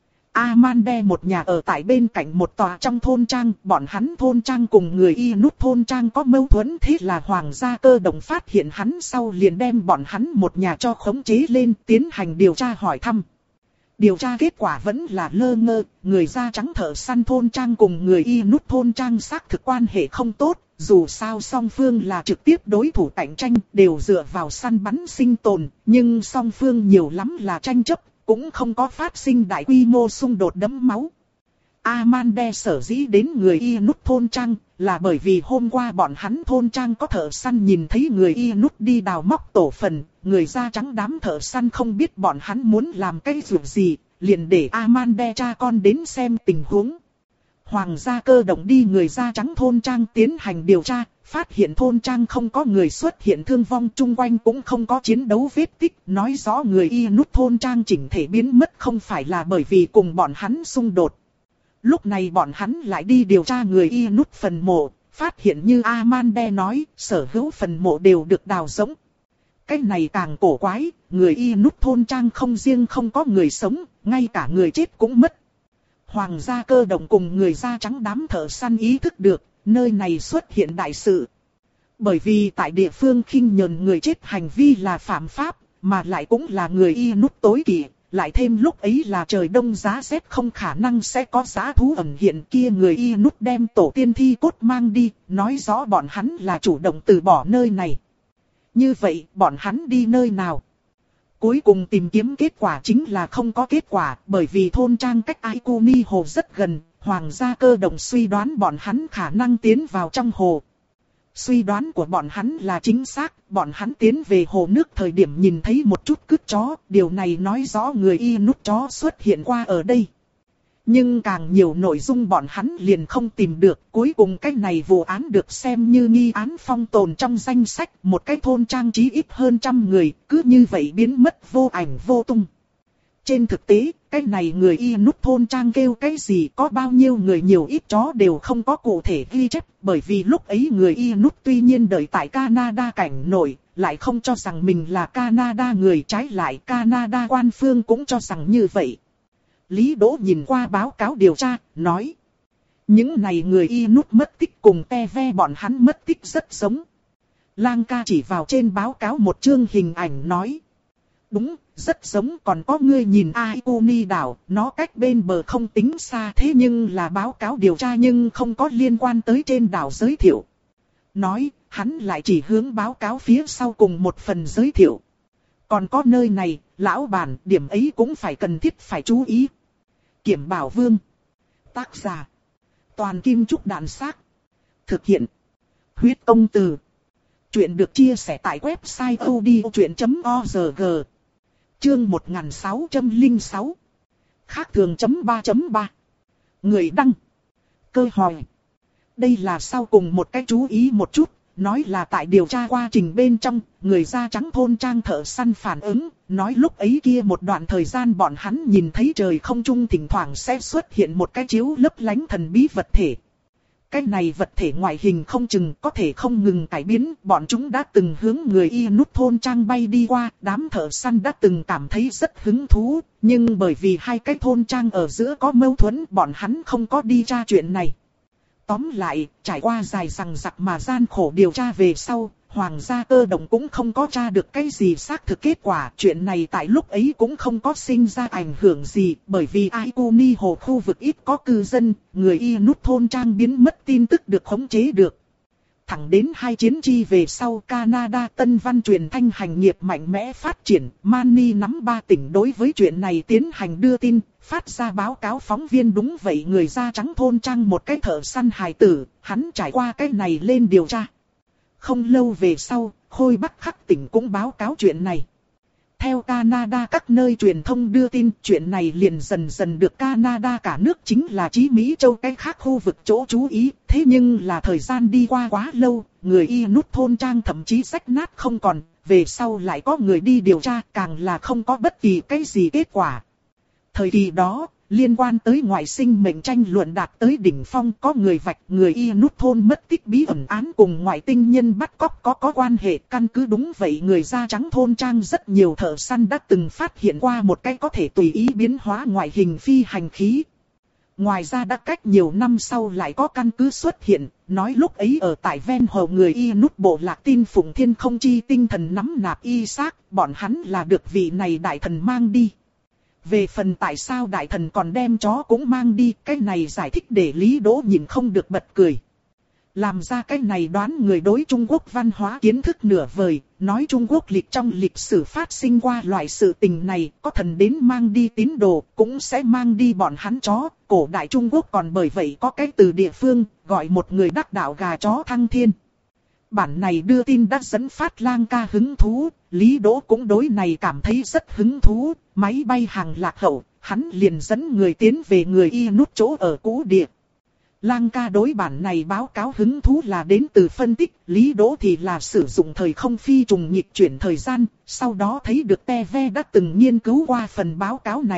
Amande một nhà ở tại bên cạnh một tòa trong thôn trang, bọn hắn thôn trang cùng người y nút thôn trang có mâu thuẫn, thế là Hoàng gia cơ động phát hiện hắn sau liền đem bọn hắn một nhà cho khống chế lên tiến hành điều tra hỏi thăm. Điều tra kết quả vẫn là lơ ngơ, người da trắng thợ săn thôn trang cùng người y nút thôn trang xác thực quan hệ không tốt, dù sao song phương là trực tiếp đối thủ cạnh tranh, đều dựa vào săn bắn sinh tồn, nhưng song phương nhiều lắm là tranh chấp, cũng không có phát sinh đại quy mô xung đột đẫm máu. Amande sở dĩ đến người y nút thôn trang, là bởi vì hôm qua bọn hắn thôn trang có thợ săn nhìn thấy người y nút đi đào móc tổ phần, người da trắng đám thợ săn không biết bọn hắn muốn làm cái việc gì, liền để Amande cha con đến xem tình huống. Hoàng gia cơ động đi người da trắng thôn trang tiến hành điều tra, phát hiện thôn trang không có người xuất hiện thương vong, chung quanh cũng không có chiến đấu vết tích, nói rõ người y nút thôn trang chỉnh thể biến mất không phải là bởi vì cùng bọn hắn xung đột. Lúc này bọn hắn lại đi điều tra người y nút phần mộ, phát hiện như Amande nói, sở hữu phần mộ đều được đào rỗng. Cái này càng cổ quái, người y nút thôn trang không riêng không có người sống, ngay cả người chết cũng mất. Hoàng gia cơ động cùng người da trắng đám thợ săn ý thức được, nơi này xuất hiện đại sự. Bởi vì tại địa phương khinh nhờn người chết hành vi là phạm pháp, mà lại cũng là người y nút tối kỵ. Lại thêm lúc ấy là trời đông giá rét không khả năng sẽ có dã thú ẩn hiện, kia người y nút đem tổ tiên thi cốt mang đi, nói rõ bọn hắn là chủ động từ bỏ nơi này. Như vậy, bọn hắn đi nơi nào? Cuối cùng tìm kiếm kết quả chính là không có kết quả, bởi vì thôn trang cách Aikuni hồ rất gần, Hoàng gia cơ động suy đoán bọn hắn khả năng tiến vào trong hồ. Suy đoán của bọn hắn là chính xác, bọn hắn tiến về hồ nước thời điểm nhìn thấy một chút cứt chó, điều này nói rõ người y nút chó xuất hiện qua ở đây. Nhưng càng nhiều nội dung bọn hắn liền không tìm được, cuối cùng cái này vụ án được xem như nghi án phong tồn trong danh sách, một cái thôn trang trí ít hơn trăm người, cứ như vậy biến mất vô ảnh vô tung. Trên thực tế, cái này người y nút thôn trang kêu cái gì, có bao nhiêu người nhiều ít chó đều không có cụ thể ghi chép, bởi vì lúc ấy người y nút tuy nhiên đợi tại Canada cảnh nội, lại không cho rằng mình là Canada người, trái lại Canada quan phương cũng cho rằng như vậy. Lý Đỗ nhìn qua báo cáo điều tra, nói. Những này người y nút mất tích cùng te ve bọn hắn mất tích rất giống. Lang ca chỉ vào trên báo cáo một chương hình ảnh nói. Đúng, rất giống, còn có ngươi nhìn Ioni đảo, nó cách bên bờ không tính xa, thế nhưng là báo cáo điều tra nhưng không có liên quan tới trên đảo giới thiệu. Nói, hắn lại chỉ hướng báo cáo phía sau cùng một phần giới thiệu. Còn có nơi này, lão bản, điểm ấy cũng phải cần thiết phải chú ý. Kiểm Bảo Vương. Tác giả. Toàn Kim Trúc Đàn Xác. Thực hiện. Huyết Công Từ. Chuyện được chia sẻ tại website odchuyện chấm org. Chương một nghìn sáu trăm lẻ sáu. Khác thường chấm ba chấm ba. Người đăng. Cơ hỏi. Đây là sau cùng một cái chú ý một chút. Nói là tại điều tra quá trình bên trong, người da trắng thôn trang thợ săn phản ứng, nói lúc ấy kia một đoạn thời gian bọn hắn nhìn thấy trời không trung thỉnh thoảng sẽ xuất hiện một cái chiếu lấp lánh thần bí vật thể. Cái này vật thể ngoại hình không chừng có thể không ngừng cải biến, bọn chúng đã từng hướng người y nút thôn trang bay đi qua, đám thợ săn đã từng cảm thấy rất hứng thú, nhưng bởi vì hai cái thôn trang ở giữa có mâu thuẫn, bọn hắn không có đi tra chuyện này. Tóm lại, trải qua dài dằng dặc mà gian khổ điều tra về sau, Hoàng gia cơ động cũng không có tra được cái gì xác thực kết quả. Chuyện này tại lúc ấy cũng không có sinh ra ảnh hưởng gì, bởi vì Ioni hồ khu vực ít có cư dân, người y nút thôn trang biến mất tin tức được khống chế được. Thẳng đến hai chiến chi về sau, Canada tân văn truyền thanh hành nghiệp mạnh mẽ phát triển, Manny nắm ba tỉnh đối với chuyện này tiến hành đưa tin, phát ra báo cáo phóng viên. Đúng vậy, người da trắng thôn trang một cái thợ săn hài tử, hắn trải qua cái này lên điều tra. Không lâu về sau, Khôi Bắc Khắc tỉnh cũng báo cáo chuyện này. Theo Canada các nơi truyền thông đưa tin, chuyện này liền dần dần được Canada cả nước chính là chí Mỹ châu cái khác khu vực chỗ chú ý. Thế nhưng là thời gian đi qua quá lâu, người y nút thôn trang thậm chí rách nát không còn. Về sau lại có người đi điều tra, càng là không có bất kỳ cái gì kết quả. Thời kỳ đó, liên quan tới ngoại sinh mệnh tranh luận đạt tới đỉnh phong, có người vạch người y nút thôn mất tích bí ẩn án cùng ngoại tinh nhân bắt cóc có có quan hệ. Căn cứ đúng vậy, người da trắng thôn trang rất nhiều thợ săn đã từng phát hiện qua một cái có thể tùy ý biến hóa ngoại hình phi hành khí. Ngoài ra đã cách nhiều năm sau lại có căn cứ xuất hiện, nói lúc ấy ở tại ven hồ người y nút bộ lạc tin phụng thiên không chi tinh thần nắm nạp y xác, bọn hắn là được vị này đại thần mang đi. Về phần tại sao đại thần còn đem chó cũng mang đi, cái này giải thích để Lý Đỗ nhìn không được bật cười. Làm ra cái này đoán người đối Trung Quốc văn hóa kiến thức nửa vời, nói Trung Quốc lịch trong lịch sử phát sinh qua loại sự tình này, có thần đến mang đi tín đồ, cũng sẽ mang đi bọn hắn chó. Cổ đại Trung Quốc còn bởi vậy có cái từ địa phương, gọi một người đắc đạo gà chó thăng thiên. Bản này đưa tin đã dẫn phát Lang ca hứng thú, Lý Đỗ cũng đối này cảm thấy rất hứng thú. Máy bay hàng lạc hậu, hắn liền dẫn người tiến về người y nút chỗ ở cũ địa. Lang ca đối bản này báo cáo hứng thú là đến từ phân tích, Lý Đỗ thì là sử dụng thời không phi trùng nhịp chuyển thời gian, sau đó thấy được te ve đã từng nghiên cứu qua phần báo cáo này.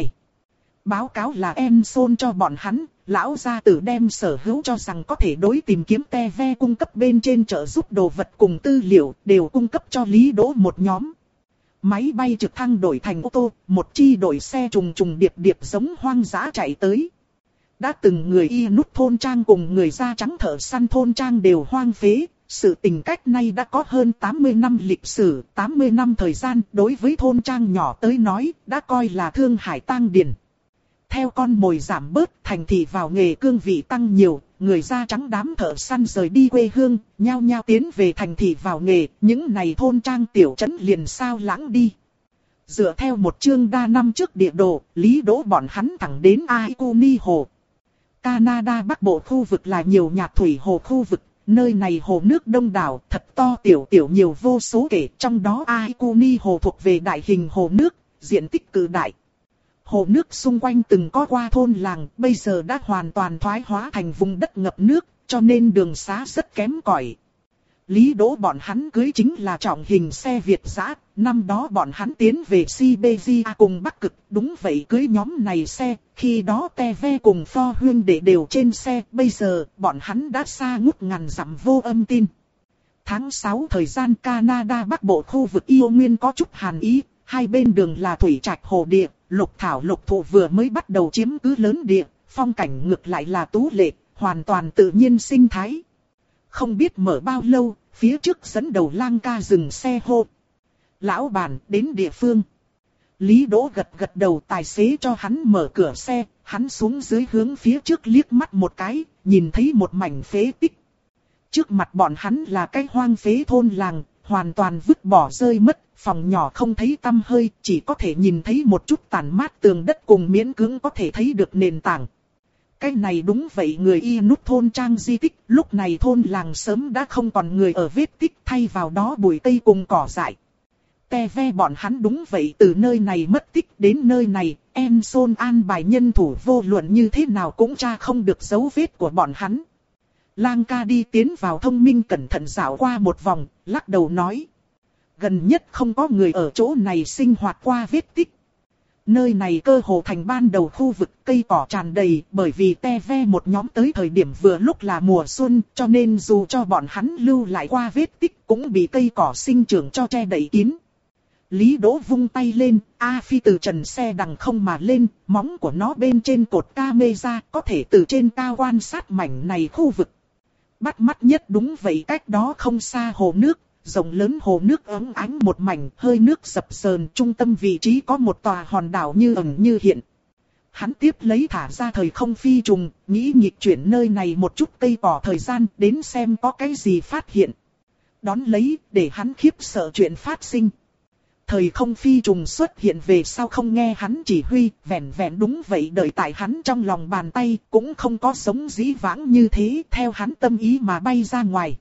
Báo cáo là Enson cho bọn hắn, lão gia tử đem sở hữu cho rằng có thể đối tìm kiếm te ve cung cấp bên trên trợ giúp đồ vật cùng tư liệu, đều cung cấp cho Lý Đỗ một nhóm. Máy bay trực thăng đổi thành ô tô, một chi đội xe trùng trùng điệp điệp giống hoang dã chạy tới. Đã từng người y nút thôn trang cùng người da trắng thợ săn thôn trang đều hoang phế, sự tình cách nay đã có hơn tám mươi năm lịch sử, tám mươi năm thời gian đối với thôn trang nhỏ tới nói, đã coi là thương hải tang điền. Theo con mồi giảm bớt, thành thị vào nghề cương vị tăng nhiều, người da trắng đám thợ săn rời đi quê hương, nhao nhao tiến về thành thị vào nghề, những này thôn trang tiểu trấn liền sao lãng đi. Dựa theo một chương đa năm trước địa đồ, Lý Đỗ bọn hắn thẳng đến Ioni hồ. Canada Bắc Bộ khu vực là nhiều nhạc thủy hồ khu vực, nơi này hồ nước đông đảo, thật to tiểu tiểu nhiều vô số kể, trong đó Aikuni hồ thuộc về đại hình hồ nước, diện tích cự đại. Hồ nước xung quanh từng có qua thôn làng, bây giờ đã hoàn toàn thoái hóa thành vùng đất ngập nước, cho nên đường xá rất kém cỏi. Lý Đỗ bọn hắn cưới chính là trọng hình xe Việt dã, năm đó bọn hắn tiến về Siberia cùng Bắc Cực, đúng vậy cưới nhóm này xe, khi đó Teve cùng Pho huynh đệ đều trên xe, bây giờ bọn hắn đã xa ngút ngàn dặm vô âm tin. Tháng sáu thời gian Canada Bắc Bộ khu vực yêu nguyên có chút hàn ý, hai bên đường là thủy trạch hồ địa, lục thảo lục thụ vừa mới bắt đầu chiếm cứ lớn địa, phong cảnh ngược lại là tú lệ, hoàn toàn tự nhiên sinh thái. Không biết mở bao lâu, phía trước dẫn đầu Lang ca dừng xe hô. Lão bản, đến địa phương. Lý Đỗ gật gật đầu, tài xế cho hắn mở cửa xe, hắn xuống dưới hướng phía trước liếc mắt một cái, nhìn thấy một mảnh phế tích. Trước mặt bọn hắn là cái hoang phế thôn làng, hoàn toàn vứt bỏ rơi mất, phòng nhỏ không thấy tăm hơi, chỉ có thể nhìn thấy một chút tàn mát tường đất cùng miễn cưỡng có thể thấy được nền tảng. Cái này đúng vậy người Inuit thôn trang di tích, lúc này thôn làng sớm đã không còn người ở vết tích, thay vào đó bụi cây cùng cỏ dại. Teve bọn hắn đúng vậy từ nơi này mất tích đến nơi này, Enson an bài nhân thủ vô luận như thế nào cũng tra không được dấu vết của bọn hắn. Lang ca đi tiến vào thông minh cẩn thận dạo qua một vòng, lắc đầu nói. Gần nhất không có người ở chỗ này sinh hoạt qua vết tích. Nơi này cơ hồ thành ban đầu khu vực cây cỏ tràn đầy, bởi vì Teve một nhóm tới thời điểm vừa lúc là mùa xuân, cho nên dù cho bọn hắn lưu lại qua vết tích cũng bị cây cỏ sinh trưởng cho che đậy kín. Lý Đỗ vung tay lên, A Phi từ trần xe đằng không mà lên, móng của nó bên trên cột camera có thể từ trên cao quan sát mảnh này khu vực. Bắt mắt nhất đúng vậy cách đó không xa hồ nước. Rộng lớn hồ nước óng ánh một mảnh, hơi nước dập dờn, trung tâm vị trí có một tòa hòn đảo như ẩn như hiện. Hắn tiếp lấy thả ra thời không phi trùng, nghĩ nghịch chuyển nơi này một chút cây cỏ thời gian, đến xem có cái gì phát hiện. Đón lấy, để hắn khiếp sợ chuyện phát sinh. Thời không phi trùng xuất hiện về sau không nghe hắn chỉ huy, vẹn vẹn đúng vậy đợi tại hắn trong lòng bàn tay, cũng không có sống dĩ vãng như thế, theo hắn tâm ý mà bay ra ngoài.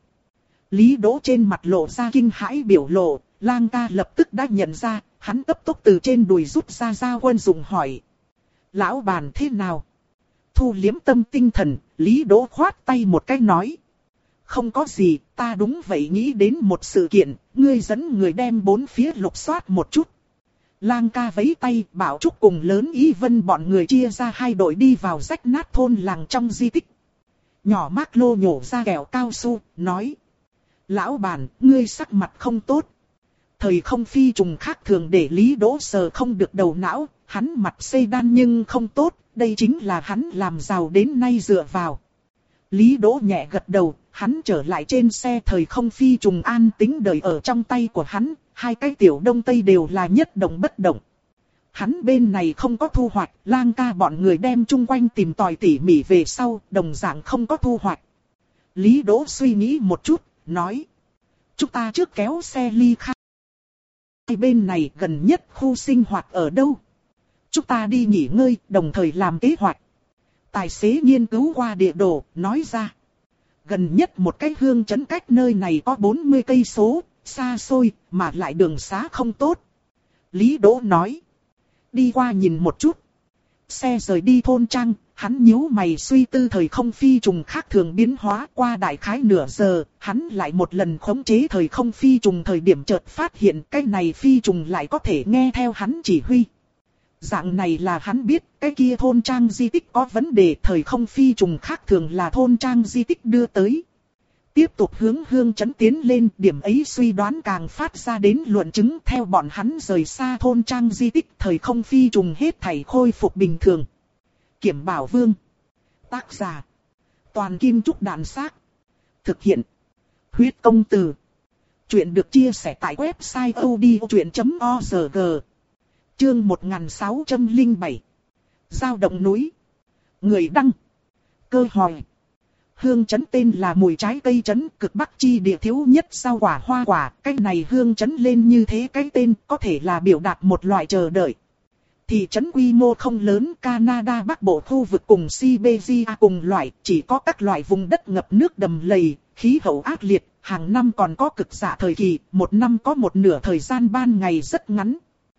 Lý Đỗ trên mặt lộ ra kinh hãi biểu lộ, Lang ca lập tức đã nhận ra, hắn cấp tốc từ trên đùi rút ra dao quân dùng hỏi. Lão bàn thế nào? Thu liếm tâm tinh thần, Lý Đỗ khoát tay một cái nói. Không có gì, ta đúng vậy nghĩ đến một sự kiện, ngươi dẫn người đem bốn phía lục soát một chút. Lang ca vẫy tay, bảo Trúc cùng lớn Ý Vân bọn người chia ra hai đội đi vào rách nát thôn làng trong di tích. Nhỏ Mark Lô nhổ ra kẹo cao su, nói. Lão bản, ngươi sắc mặt không tốt. Thời không phi trùng khác thường để Lý Đỗ sờ không được đầu não, hắn mặt xây đan nhưng không tốt, đây chính là hắn làm giàu đến nay dựa vào. Lý Đỗ nhẹ gật đầu, hắn trở lại trên xe thời không phi trùng an tĩnh đợi ở trong tay của hắn, hai cái tiểu đông tây đều là nhất động bất động. Hắn bên này không có thu hoạch, Lang ca bọn người đem chung quanh tìm tòi tỉ mỉ về sau, đồng dạng không có thu hoạch. Lý Đỗ suy nghĩ một chút, nói. Chúng ta trước kéo xe ly khai. Hai bên này gần nhất khu sinh hoạt ở đâu? Chúng ta đi nghỉ ngơi, đồng thời làm kế hoạch. Tài xế nghiên cứu qua địa đồ, nói ra. Gần nhất một cái hương trấn cách nơi này có bốn mươi cây số, xa xôi, mà lại đường xá không tốt. Lý Đỗ nói. Đi qua nhìn một chút. Xe rời đi thôn trang, hắn nhíu mày suy tư thời không phi trùng khác thường biến hóa qua đại khái nửa giờ, hắn lại một lần khống chế thời không phi trùng thời điểm chợt phát hiện cái này phi trùng lại có thể nghe theo hắn chỉ huy. Dạng này là hắn biết cái kia thôn trang di tích có vấn đề, thời không phi trùng khác thường là thôn trang di tích đưa tới. Tiếp tục hướng hương trấn tiến lên, điểm ấy suy đoán càng phát ra đến luận chứng theo bọn hắn rời xa thôn trang di tích, thời không phi trùng hết thảy khôi phục bình thường. Kiểm Bảo Vương. Tác giả. Toàn Kim Trúc Đạn Xác. Thực hiện. Huyết Công Từ. Chuyện được chia sẻ tại website odchuyện chấm org. Chương một nghìn sáu trăm lẻ bảy. Giao động núi. Người đăng. Cơ hỏi. Hương trấn tên là mùi trái cây trấn, cực bắc chi địa thiếu nhất sao quả hoa quả. Cái này hương trấn lên như thế cái tên có thể là biểu đạt một loại chờ đợi. Thị trấn quy mô không lớn, Canada Bắc Bộ khu vực cùng Siberia cùng loại, chỉ có các loại vùng đất ngập nước đầm lầy, khí hậu ác liệt, hàng năm còn có cực dạ thời kỳ, một năm có một nửa thời gian ban ngày rất ngắn.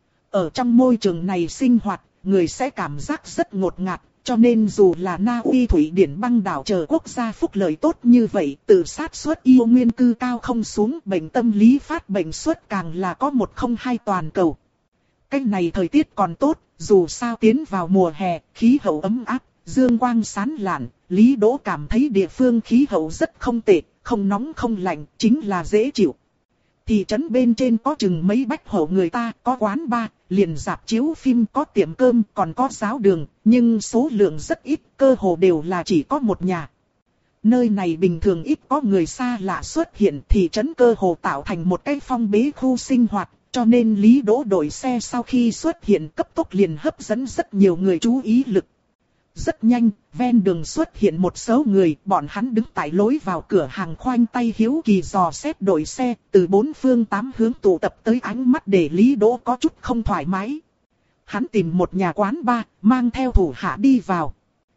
Ở trong môi trường này sinh hoạt, người sẽ cảm giác rất ngột ngạt, cho nên dù là Na Uy, Thụy Điển, băng đảo chờ quốc gia phúc lợi tốt như vậy, tự sát suất yêu nguyên cư cao không xuống, bệnh tâm lý phát bệnh suất càng là có một không hai toàn cầu. Cái này thời tiết còn tốt, dù sao tiến vào mùa hè, khí hậu ấm áp, dương quang sáng lạn, Lý Đỗ cảm thấy địa phương khí hậu rất không tệ, không nóng không lạnh, chính là dễ chịu. Thị trấn bên trên có chừng mấy bách hộ người ta, có quán bar, liền rạp chiếu phim, có tiệm cơm, còn có giáo đường, nhưng số lượng rất ít, cơ hồ đều là chỉ có một nhà. Nơi này bình thường ít có người xa lạ xuất hiện, thị trấn cơ hồ tạo thành một cái phong bế khu sinh hoạt, cho nên Lý Đỗ đổi xe sau khi xuất hiện cấp tốc liền hấp dẫn rất nhiều người chú ý lực. Rất nhanh, ven đường xuất hiện một số người, bọn hắn đứng tại lối vào cửa hàng khoanh tay hiếu kỳ dò xét đội xe, từ bốn phương tám hướng tụ tập tới, ánh mắt để Lý Đỗ có chút không thoải mái. Hắn tìm một nhà quán bar, mang theo thủ hạ đi vào.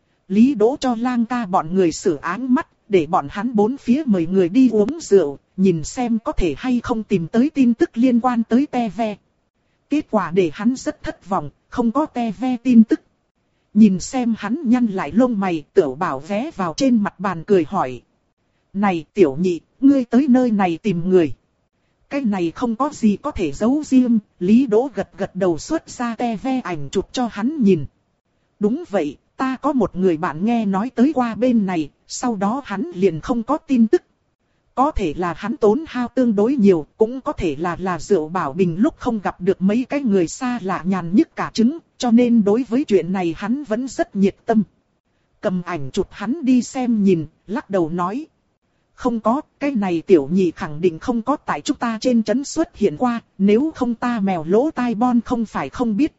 Lý Đỗ cho Lang ca bọn người xử ánh mắt, để bọn hắn bốn phía mời người đi uống rượu, nhìn xem có thể hay không tìm tới tin tức liên quan tới te ve. Kết quả để hắn rất thất vọng, không có te ve tin tức. Nhìn xem hắn nhăn lại lông mày, Tiểu Bảo ghé vào trên mặt bàn cười hỏi. Này Tiểu Nhị, ngươi tới nơi này tìm người. Cái này không có gì có thể giấu riêng, Lý Đỗ gật gật đầu xuất ra te ve ảnh chụp cho hắn nhìn. Đúng vậy, ta có một người bạn nghe nói tới qua bên này, sau đó hắn liền không có tin tức. Có thể là hắn tốn hao tương đối nhiều, cũng có thể là là rượu bảo bình lúc không gặp được mấy cái người xa lạ nhàn nhức cả trứng, cho nên đối với chuyện này hắn vẫn rất nhiệt tâm. Cầm ảnh chụp hắn đi xem nhìn, lắc đầu nói. Không có, cái này Tiểu Nhị khẳng định không có tại chúng ta trên trấn xuất hiện qua, nếu không ta mèo lỗ tai bon không phải không biết.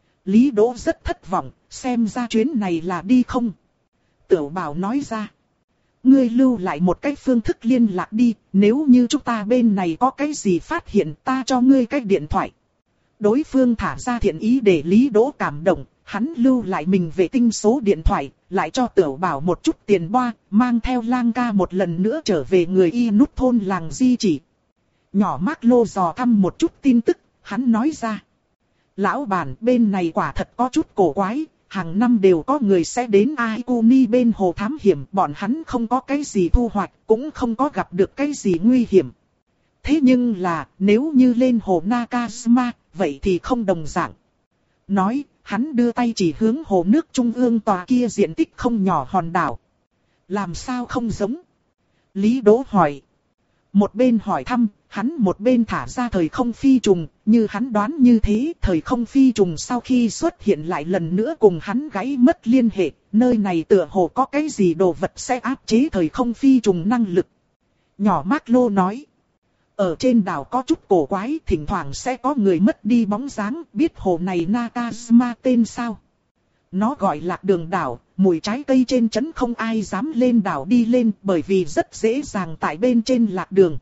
Lý Đỗ rất thất vọng, xem ra chuyến này là đi không. Tiểu Bảo nói ra. Ngươi lưu lại một cái phương thức liên lạc đi, nếu như chúng ta bên này có cái gì phát hiện ta cho ngươi cái điện thoại. Đối phương thả ra thiện ý để Lý Đỗ cảm động, hắn lưu lại mình vệ tinh số điện thoại, lại cho Tiểu Bảo một chút tiền boa, mang theo Lang ca một lần nữa trở về người y nút thôn làng Di Chỉ. Nhỏ Mác Lô dò thăm một chút tin tức, hắn nói ra. Lão bản, bên này quả thật có chút cổ quái. Hàng năm đều có người sẽ đến Aikuni bên hồ thám hiểm, bọn hắn không có cái gì thu hoạch, cũng không có gặp được cái gì nguy hiểm. Thế nhưng là, nếu như lên hồ Nakajima, vậy thì không đồng dạng. Nói, hắn đưa tay chỉ hướng hồ nước trung ương tòa kia diện tích không nhỏ hòn đảo. Làm sao không giống? Lý Đỗ hỏi. Một bên hỏi thăm, hắn một bên thả ra thời không phi trùng, như hắn đoán như thế, thời không phi trùng sau khi xuất hiện lại lần nữa cùng hắn gãy mất liên hệ, nơi này tựa hồ có cái gì đồ vật sẽ áp chế thời không phi trùng năng lực. Nhỏ Mác Lô nói, ở trên đảo có chút cổ quái, thỉnh thoảng sẽ có người mất đi bóng dáng, biết hồ này Nakajima tên sao? Nó gọi Lạc Đường đảo, mùi trái cây trên trấn không ai dám lên đảo đi lên bởi vì rất dễ dàng tại bên trên lạc đường.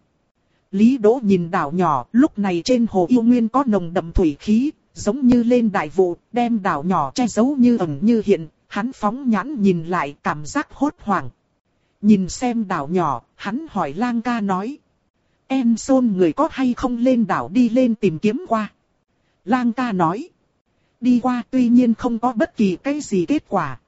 Lý Đỗ nhìn đảo nhỏ, lúc này trên hồ yêu nguyên có nồng đậm thủy khí, giống như lên đại vụ, đem đảo nhỏ che giấu như ẩn như hiện, hắn phóng nhãn nhìn lại cảm giác hốt hoảng. Nhìn xem đảo nhỏ, hắn hỏi Lang ca nói. Em xôn người có hay không lên đảo đi lên tìm kiếm qua? Lang ca nói. Đi qua tuy nhiên không có bất kỳ cái gì kết quả.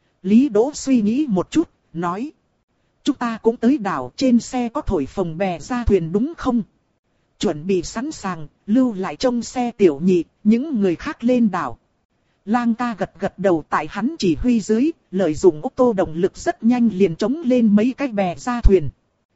Lý Đỗ suy nghĩ một chút, nói. Chúng ta cũng tới đảo, trên xe có thổi phồng bè ra thuyền đúng không? Chuẩn bị sẵn sàng, lưu lại trong xe Tiểu Nhị, những người khác lên đảo. Lang ca gật gật đầu, tại hắn chỉ huy dưới, lợi dụng ô tô động lực rất nhanh liền chống lên mấy cái bè ra thuyền.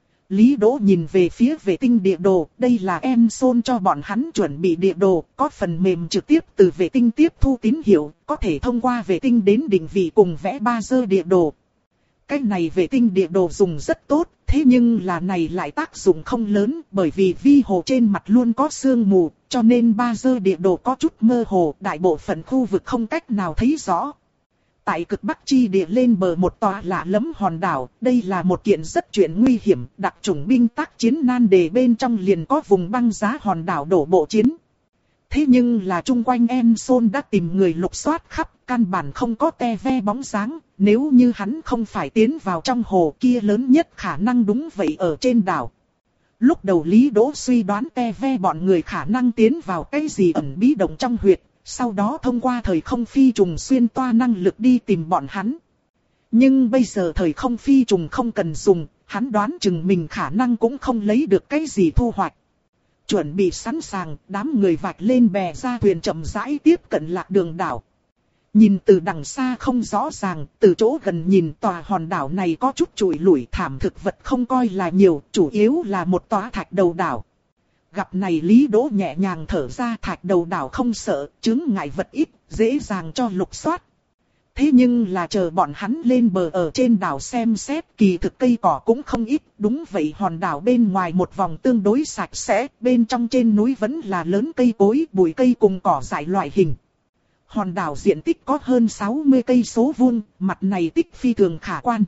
Lý Đỗ nhìn về phía vệ tinh địa đồ, đây là Emson cho bọn hắn chuẩn bị địa đồ, có phần mềm trực tiếp từ vệ tinh tiếp thu tín hiệu, có thể thông qua vệ tinh đến định vị cùng vẽ ba D địa đồ. Cái này vệ tinh địa đồ dùng rất tốt, thế nhưng là này lại tác dụng không lớn, bởi vì vi hồ trên mặt luôn có sương mù, cho nên ba D địa đồ có chút mơ hồ, đại bộ phận khu vực không cách nào thấy rõ. Tại cực Bắc chi địa lên bờ một tòa lạ lẫm hòn đảo, đây là một kiện rất chuyện nguy hiểm, đặc chủng binh tác chiến nan đề bên trong liền có vùng băng giá hòn đảo đổ bộ chiến. Thế nhưng là chung quanh Emson đã tìm người lục soát khắp, căn bản không có te ve bóng dáng, nếu như hắn không phải tiến vào trong hồ kia lớn nhất khả năng đúng vậy ở trên đảo. Lúc đầu Lý Đỗ suy đoán te ve bọn người khả năng tiến vào cái gì ẩn bí động trong huyệt, sau đó thông qua thời không phi trùng xuyên toa năng lực đi tìm bọn hắn. Nhưng bây giờ thời không phi trùng không cần dùng, hắn đoán chừng mình khả năng cũng không lấy được cái gì thu hoạch. Chuẩn bị sẵn sàng, đám người vạch lên bè ra thuyền chậm rãi tiếp cận lạc đường đảo. Nhìn từ đằng xa không rõ ràng, từ chỗ gần nhìn tòa hòn đảo này có chút trụi lủi, thảm thực vật không coi là nhiều, chủ yếu là một tòa thạch đầu đảo. Gặp này Lý Đỗ nhẹ nhàng thở ra, thạch đầu đảo không sợ, chướng ngại vật ít, dễ dàng cho lục soát. Thế nhưng là chờ bọn hắn lên bờ ở trên đảo xem xét, kỳ thực cây cỏ cũng không ít, đúng vậy hòn đảo bên ngoài một vòng tương đối sạch sẽ, bên trong trên núi vẫn là lớn cây cối, bụi cây cùng cỏ dại loại hình. Hòn đảo diện tích có hơn sáu mươi cây số vuông, mặt này tích phi thường khả quan.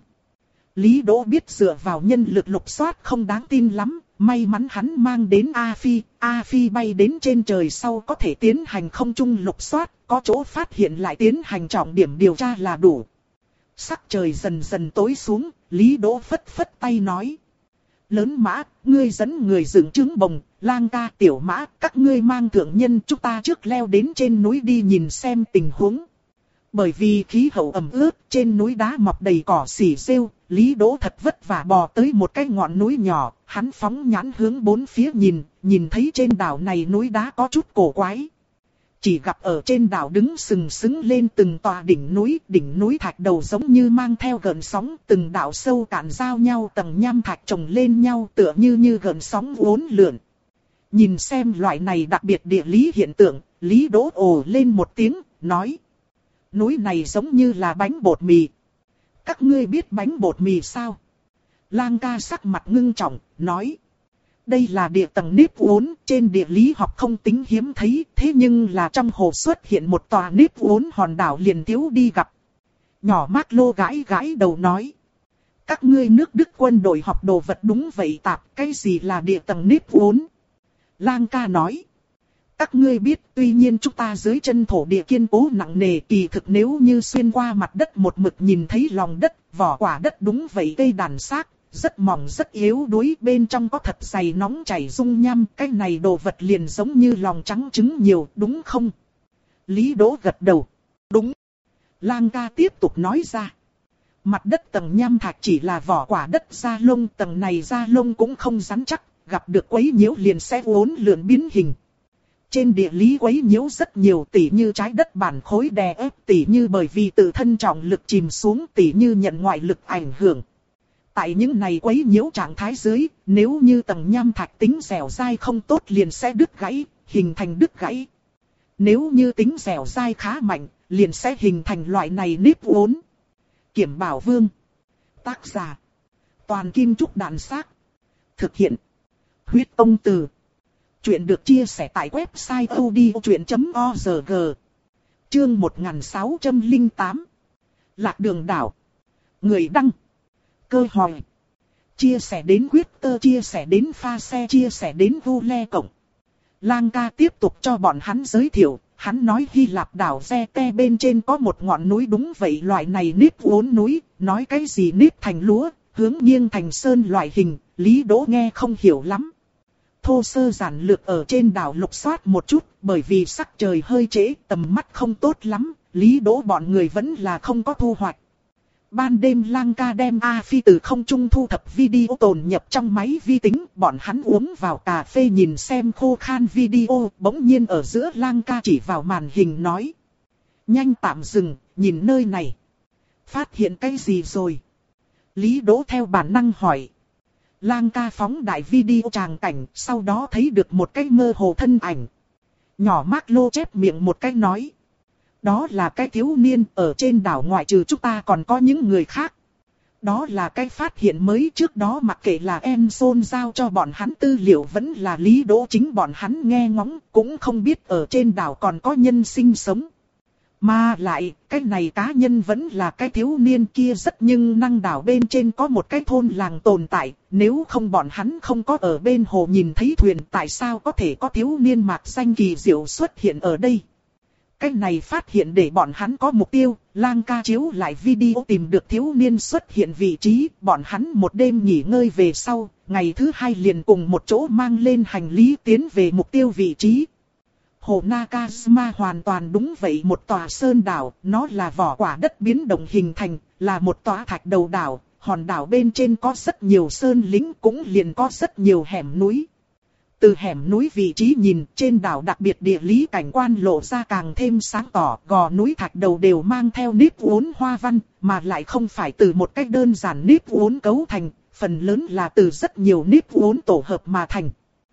Lý Đỗ biết dựa vào nhân lực lục soát không đáng tin lắm, may mắn hắn mang đến A Phi, A Phi bay đến trên trời sau có thể tiến hành không trung lục soát, có chỗ phát hiện lại tiến hành trọng điểm điều tra là đủ. Sắc trời dần dần tối xuống, Lý Đỗ phất phất tay nói. Lớn Mã, ngươi dẫn người dựng trứng bồng, Lang Ca, Tiểu Mã, các ngươi mang thượng nhân, chúng ta trước leo đến trên núi đi nhìn xem tình huống. Bởi vì khí hậu ẩm ướt, trên núi đá mọc đầy cỏ xỉ rêu, Lý Đỗ thật vất vả bò tới một cái ngọn núi nhỏ, hắn phóng nhãn hướng bốn phía nhìn, nhìn thấy trên đảo này núi đá có chút cổ quái. Chỉ gặp ở trên đảo đứng sừng sững lên từng tòa đỉnh núi, đỉnh núi thạch đầu giống như mang theo gợn sóng, từng đảo sâu cạn giao nhau tầng nham thạch chồng lên nhau tựa như như gợn sóng uốn lượn. Nhìn xem loại này đặc biệt địa lý hiện tượng, Lý Đỗ ồ lên một tiếng, nói. Núi này giống như là bánh bột mì. Các ngươi biết bánh bột mì sao? Lang Ca sắc mặt ngưng trọng, nói. Đây là địa tầng nếp uốn, trên địa lý học không tính hiếm thấy, thế nhưng là trong hồ xuất hiện một tòa nếp uốn hòn đảo liền thiếu đi gặp. Nhỏ Mác Lô gãi gãi đầu nói. Các ngươi nước Đức quân đội học đồ vật đúng vậy tạp, cái gì là địa tầng nếp uốn? Lang Ca nói. Các ngươi biết, tuy nhiên chúng ta dưới chân thổ địa kiên cố nặng nề, kỳ thực nếu như xuyên qua mặt đất một mực nhìn thấy lòng đất, vỏ quả đất đúng vậy cây đàn xác, rất mỏng rất yếu đuối, bên trong có thật dày nóng chảy dung nham, cái này đồ vật liền giống như lòng trắng trứng nhiều, đúng không? Lý Đỗ gật đầu. Đúng. Lang Ca tiếp tục nói ra. Mặt đất tầng nham thạch chỉ là vỏ quả đất da lông, tầng này da lông cũng không rắn chắc, gặp được quấy nhiễu liền sẽ uốn lượn biến hình. Trên địa lý quấy nhiễu rất nhiều, tỉ như trái đất bản khối đè ép, tỉ như bởi vì tự thân trọng lực chìm xuống, tỉ như nhận ngoại lực ảnh hưởng. Tại những này quấy nhiễu trạng thái dưới, nếu như tầng nham thạch tính dẻo dai không tốt liền sẽ đứt gãy, hình thành đứt gãy. Nếu như tính dẻo dai khá mạnh, liền sẽ hình thành loại này nếp uốn. Kiểm Bảo Vương. Tác giả. Toàn Kim Trúc Đàn Xác. Thực hiện. Huyết Công Từ. Chuyện được chia sẻ tại website odchuyện chấm org. Chương một nghìn sáu trăm lẻ tám. Lạc đường đảo. Người đăng. Cơ hỏi. Chia sẻ đến quyết tơ, chia sẻ đến pha xe, chia sẻ đến vu le cộng. Lang Ca tiếp tục cho bọn hắn giới thiệu. Hắn nói Hy Lạp đảo Zete bên trên có một ngọn núi, đúng vậy loại này nếp uốn núi. Nói cái gì nếp thành lúa, hướng nghiêng thành sơn loại hình, Lý Đỗ nghe không hiểu lắm. Thô sơ giản lược ở trên đảo lục soát một chút, bởi vì sắc trời hơi trễ, tầm mắt không tốt lắm, Lý Đỗ bọn người vẫn là không có thu hoạch. Ban đêm Lang Ca đem A Phi từ không trung thu thập video tồn nhập trong máy vi tính, bọn hắn uống vào cà phê nhìn xem khô khan video, bỗng nhiên ở giữa Lang Ca chỉ vào màn hình nói. Nhanh tạm dừng, nhìn nơi này. Phát hiện cái gì rồi? Lý Đỗ theo bản năng hỏi. Lang Ca phóng đại video tràng cảnh, sau đó thấy được một cái mơ hồ thân ảnh. Nhỏ Mác Lô chép miệng một cái nói. Đó là cái thiếu niên, ở trên đảo ngoại trừ chúng ta còn có những người khác. Đó là cái phát hiện mới, trước đó mặc kệ là Enson giao cho bọn hắn tư liệu vẫn là Lý Đỗ chính bọn hắn nghe ngóng, cũng không biết ở trên đảo còn có nhân sinh sống. Mà lại, cái này cá nhân vẫn là cái thiếu niên kia rất nhưng năng đảo bên trên có một cái thôn làng tồn tại, nếu không bọn hắn không có ở bên hồ nhìn thấy thuyền, tại sao có thể có thiếu niên mạc xanh kỳ diệu xuất hiện ở đây. Cái này phát hiện để bọn hắn có mục tiêu, Lang ca chiếu lại video tìm được thiếu niên xuất hiện vị trí, bọn hắn một đêm nghỉ ngơi về sau, ngày thứ hai liền cùng một chỗ mang lên hành lý tiến về mục tiêu vị trí. Hồ Nakajima hoàn toàn đúng vậy, một tòa sơn đảo, nó là vỏ quả đất biến động hình thành, là một tòa thạch đầu đảo, hòn đảo bên trên có rất nhiều sơn lĩnh, cũng liền có rất nhiều hẻm núi. Từ hẻm núi vị trí nhìn, trên đảo đặc biệt địa lý cảnh quan lộ ra càng thêm sáng tỏ, gò núi thạch đầu đều mang theo nếp uốn hoa văn, mà lại không phải từ một cách đơn giản nếp uốn cấu thành, phần lớn là từ rất nhiều nếp uốn tổ hợp mà thành.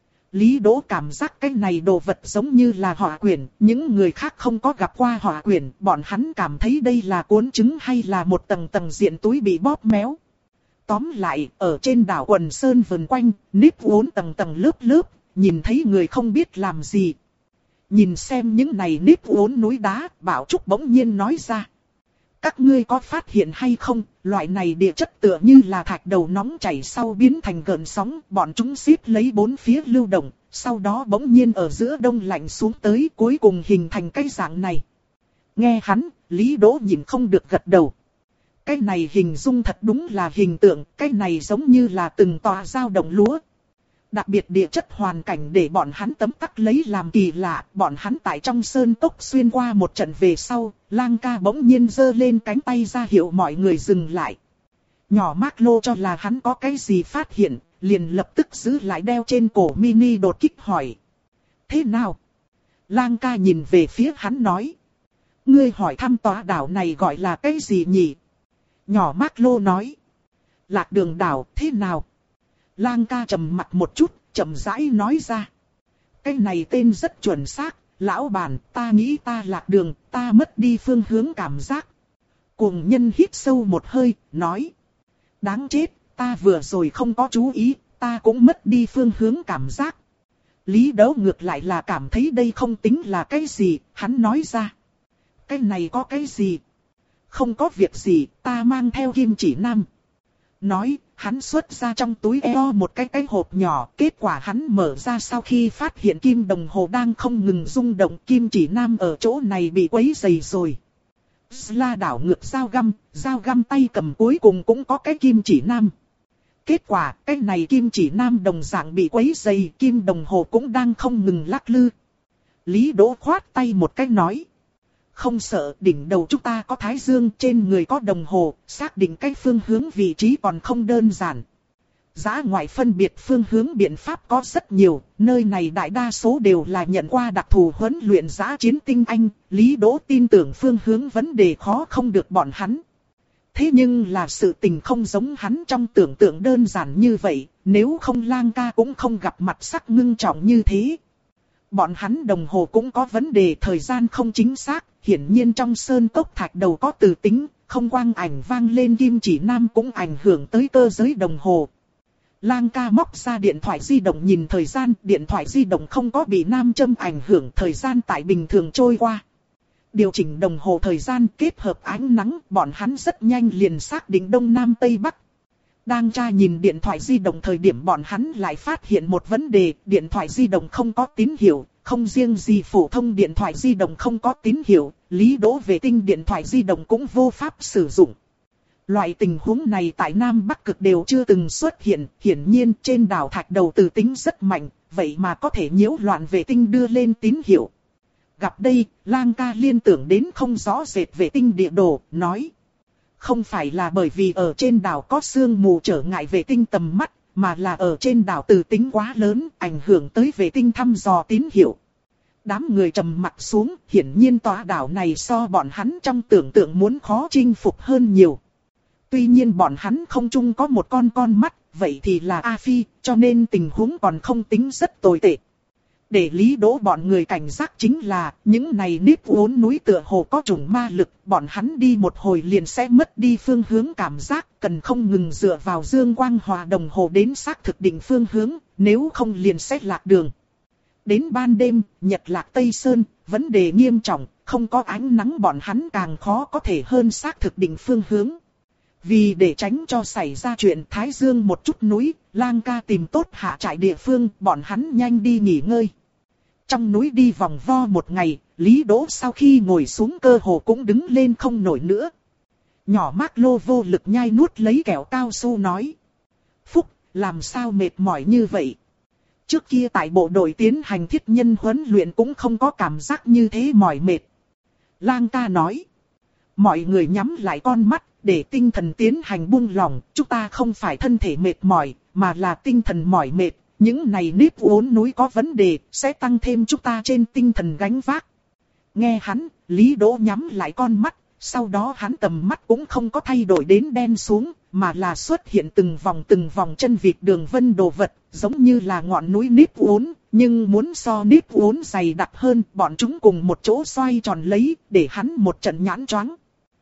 Lý Đỗ cảm giác cái này đồ vật giống như là họa quyển, những người khác không có gặp qua họa quyển, bọn hắn cảm thấy đây là cuốn trứng hay là một tầng tầng diện túi bị bóp méo. Tóm lại, ở trên đảo quần sơn vần quanh, nếp uốn tầng tầng lớp lớp, nhìn thấy người không biết làm gì. Nhìn xem những này nếp uốn núi đá, Bảo Trúc bỗng nhiên nói ra. Các ngươi có phát hiện hay không, loại này địa chất tựa như là thạch đầu nóng chảy sau biến thành gợn sóng, bọn chúng xếp lấy bốn phía lưu động, sau đó bỗng nhiên ở giữa đông lạnh xuống tới, cuối cùng hình thành cái dạng này. Nghe hắn, Lý Đỗ nhìn không được gật đầu. Cái này hình dung thật đúng là hình tượng, cái này giống như là từng tòa dao động lúa. Đặc biệt địa chất hoàn cảnh để bọn hắn tấm tắc lấy làm kỳ lạ, bọn hắn tại trong sơn cốc xuyên qua một trận về sau, Lang ca bỗng nhiên giơ lên cánh tay ra hiệu mọi người dừng lại. Nhỏ Mark Lô cho là hắn có cái gì phát hiện, liền lập tức giữ lại đeo trên cổ mini đột kích hỏi. Thế nào? Lang ca nhìn về phía hắn nói. Ngươi hỏi thăm tòa đảo này gọi là cái gì nhỉ? Nhỏ Mark Lô nói. Lạc Đường đảo, thế nào? Lang ca trầm mặt một chút, chậm rãi nói ra. Cái này tên rất chuẩn xác, lão bản, ta nghĩ ta lạc đường, ta mất đi phương hướng cảm giác. Cuồng nhân hít sâu một hơi, nói. Đáng chết, ta vừa rồi không có chú ý, ta cũng mất đi phương hướng cảm giác. Lý Đấu ngược lại là cảm thấy đây không tính là cái gì, hắn nói ra. Cái này có cái gì? Không có việc gì, ta mang theo kim chỉ nam. Nói, hắn xuất ra trong túi eo một cái cái hộp nhỏ, kết quả hắn mở ra sau khi phát hiện kim đồng hồ đang không ngừng rung động, kim chỉ nam ở chỗ này bị quấy dày rồi. Sla đảo ngược dao găm, dao găm tay cầm cuối cùng cũng có cái kim chỉ nam. Kết quả, cái này kim chỉ nam đồng dạng bị quấy dày, kim đồng hồ cũng đang không ngừng lắc lư. Lý Đỗ khoát tay một cái nói. Không sợ, đỉnh đầu chúng ta có thái dương, trên người có đồng hồ, xác định cái phương hướng vị trí còn không đơn giản. Dã ngoại phân biệt phương hướng biện pháp có rất nhiều, nơi này đại đa số đều là nhận qua đặc thù huấn luyện dã chiến tinh anh, Lý Đỗ tin tưởng phương hướng vấn đề khó không được bọn hắn. Thế nhưng là sự tình không giống hắn trong tưởng tượng đơn giản như vậy, nếu không Lang ca cũng không gặp mặt sắc ngưng trọng như thế. Bọn hắn đồng hồ cũng có vấn đề, thời gian không chính xác, hiển nhiên trong sơn cốc thạch đầu có từ tính, không quang ảnh vang lên kim chỉ nam cũng ảnh hưởng tới cơ giới đồng hồ. Lang ca móc ra điện thoại di động nhìn thời gian, điện thoại di động không có bị nam châm ảnh hưởng, thời gian tại bình thường trôi qua. Điều chỉnh đồng hồ thời gian kết hợp ánh nắng, bọn hắn rất nhanh liền xác định đông nam tây bắc. Đang tra nhìn điện thoại di động thời điểm bọn hắn lại phát hiện một vấn đề, điện thoại di động không có tín hiệu, không riêng gì phổ thông điện thoại di động không có tín hiệu, Lý Đỗ vệ tinh điện thoại di động cũng vô pháp sử dụng. Loại tình huống này tại Nam Bắc Cực đều chưa từng xuất hiện, hiển nhiên trên đảo thạch đầu từ tính rất mạnh, vậy mà có thể nhiễu loạn vệ tinh đưa lên tín hiệu. Gặp đây, Lang ca liên tưởng đến không rõ rệt vệ tinh địa đồ, nói. Không phải là bởi vì ở trên đảo có sương mù trở ngại vệ tinh tầm mắt, mà là ở trên đảo từ tính quá lớn, ảnh hưởng tới vệ tinh thăm dò tín hiệu. Đám người trầm mặt xuống, hiển nhiên tòa đảo này so bọn hắn trong tưởng tượng muốn khó chinh phục hơn nhiều. Tuy nhiên bọn hắn không chung có một con con mắt, vậy thì là A Phi, cho nên tình huống còn không tính rất tồi tệ. Để Lý Đỗ bọn người cảnh giác chính là, những này nếp uốn núi tựa hồ có trùng ma lực, bọn hắn đi một hồi liền sẽ mất đi phương hướng cảm giác, cần không ngừng dựa vào dương quang hòa đồng hồ đến xác thực định phương hướng, nếu không liền sẽ lạc đường. Đến ban đêm, nhật lạc Tây Sơn, vấn đề nghiêm trọng, không có ánh nắng bọn hắn càng khó có thể hơn xác thực định phương hướng. Vì để tránh cho xảy ra chuyện Thái Dương một chút núi, Lang ca tìm tốt hạ trại địa phương, bọn hắn nhanh đi nghỉ ngơi. Trong núi đi vòng vo một ngày, Lý Đỗ sau khi ngồi xuống cơ hồ cũng đứng lên không nổi nữa. Nhỏ Mác Lô vô lực nhai nuốt lấy kẹo cao su nói. Phúc, làm sao mệt mỏi như vậy? Trước kia tại bộ đội tiến hành thiết nhân huấn luyện cũng không có cảm giác như thế mỏi mệt. Lang ca nói. Mọi người nhắm lại con mắt, để tinh thần tiến hành buông lỏng. Chúng ta không phải thân thể mệt mỏi, mà là tinh thần mỏi mệt. Những này nếp uốn núi có vấn đề, sẽ tăng thêm chúng ta trên tinh thần gánh vác. Nghe hắn, Lý Đỗ nhắm lại con mắt, sau đó hắn tầm mắt cũng không có thay đổi đến đen xuống, mà là xuất hiện từng vòng từng vòng chân vịt đường vân đồ vật, giống như là ngọn núi nếp uốn, nhưng muốn so nếp uốn dày đặc hơn, bọn chúng cùng một chỗ xoay tròn lấy, để hắn một trận nhãn choáng.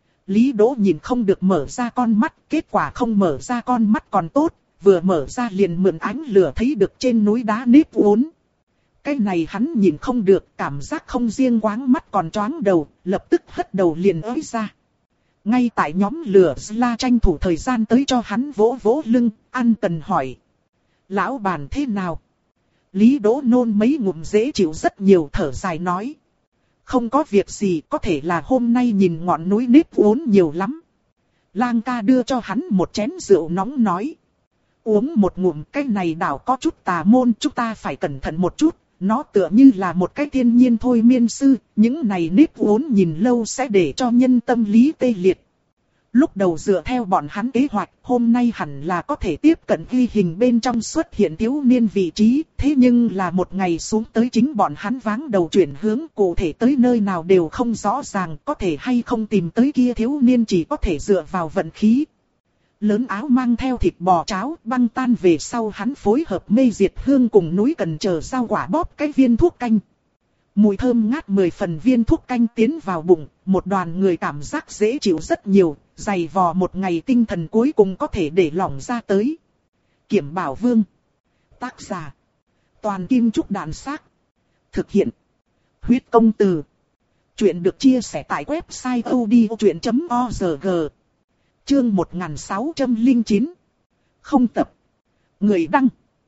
Lý Đỗ nhìn không được mở ra con mắt, kết quả không mở ra con mắt còn tốt, vừa mở ra liền mượn ánh lửa thấy được trên núi đá nếp uốn. Cái này hắn nhìn không được, cảm giác không riêng quáng mắt còn choáng đầu, lập tức hất đầu liền ới ra. Ngay tại nhóm lửa La tranh thủ thời gian tới cho hắn vỗ vỗ lưng, An Tần hỏi. Lão bàn thế nào? Lý Đỗ nôn mấy ngụm dễ chịu rất nhiều, thở dài nói. Không có việc gì, có thể là hôm nay nhìn ngọn núi nếp uốn nhiều lắm. Lang ca đưa cho hắn một chén rượu nóng nói. Uống một ngụm, cái này đảo có chút tà môn, chúng ta phải cẩn thận một chút. Nó tựa như là một cái thiên nhiên thôi miên sư, những này nếp uốn nhìn lâu sẽ để cho nhân tâm lý tê liệt. Lúc đầu dựa theo bọn hắn kế hoạch, hôm nay hẳn là có thể tiếp cận ghi hình bên trong xuất hiện thiếu niên vị trí, thế nhưng là một ngày xuống tới chính bọn hắn váng đầu chuyển hướng, cụ thể tới nơi nào đều không rõ ràng, có thể hay không tìm tới kia thiếu niên chỉ có thể dựa vào vận khí. Lớn áo mang theo thịt bò cháo băng tan về sau, hắn phối hợp mê diệt hương cùng núi cần chờ rau quả bóp cái viên thuốc canh. Mùi thơm ngát mười phần viên thuốc canh tiến vào bụng, một đoàn người cảm giác dễ chịu rất nhiều, dày vò một ngày tinh thần cuối cùng có thể để lỏng ra tới. Kiểm Bảo Vương. Tác giả. Toàn Kim Trúc Đàn Xác. Thực hiện. Huyết Công Từ. Chuyện được chia sẻ tại website odchuyện chấm org. Chương một nghìn sáu trăm lẻ chín. Không tập. Người đăng.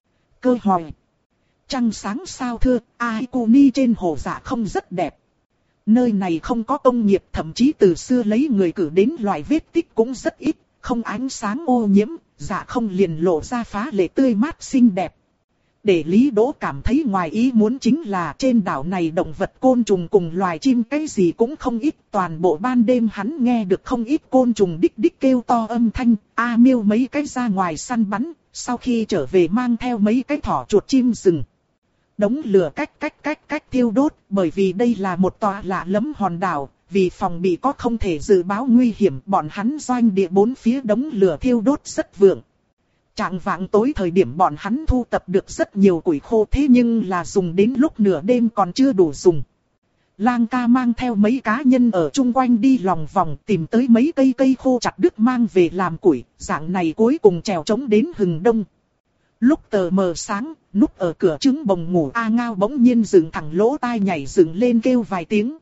Cơ hỏi. Trăng sáng sao thưa, Aikuni trên hồ dạ không rất đẹp. Nơi này không có công nghiệp, thậm chí từ xưa lấy người cử đến loại vết tích cũng rất ít, không ánh sáng ô nhiễm, dạ không liền lộ ra phá lệ tươi mát xinh đẹp. Để Lý Đỗ cảm thấy ngoài ý muốn chính là trên đảo này động vật côn trùng cùng loài chim cái gì cũng không ít. Toàn bộ ban đêm hắn nghe được không ít côn trùng đích đích kêu to âm thanh. A Miêu mấy cái ra ngoài săn bắn, sau khi trở về mang theo mấy cái thỏ chuột chim rừng. Đống lửa cách cách cách cách thiêu đốt, bởi vì đây là một tòa lạ lẫm hòn đảo, vì phòng bị có không thể dự báo nguy hiểm, bọn hắn doanh địa bốn phía đống lửa thiêu đốt rất vượng. Trạng vạng tối thời điểm bọn hắn thu tập được rất nhiều củi khô, thế nhưng là dùng đến lúc nửa đêm còn chưa đủ dùng. Lang ca mang theo mấy cá nhân ở chung quanh đi lòng vòng tìm tới mấy cây cây khô chặt đứt mang về làm củi, dạng này cuối cùng trèo trống đến hừng đông. Lúc tờ mờ sáng, núp ở cửa trứng bồng ngủ A Ngao bỗng nhiên dựng thẳng lỗ tai nhảy dựng lên kêu vài tiếng.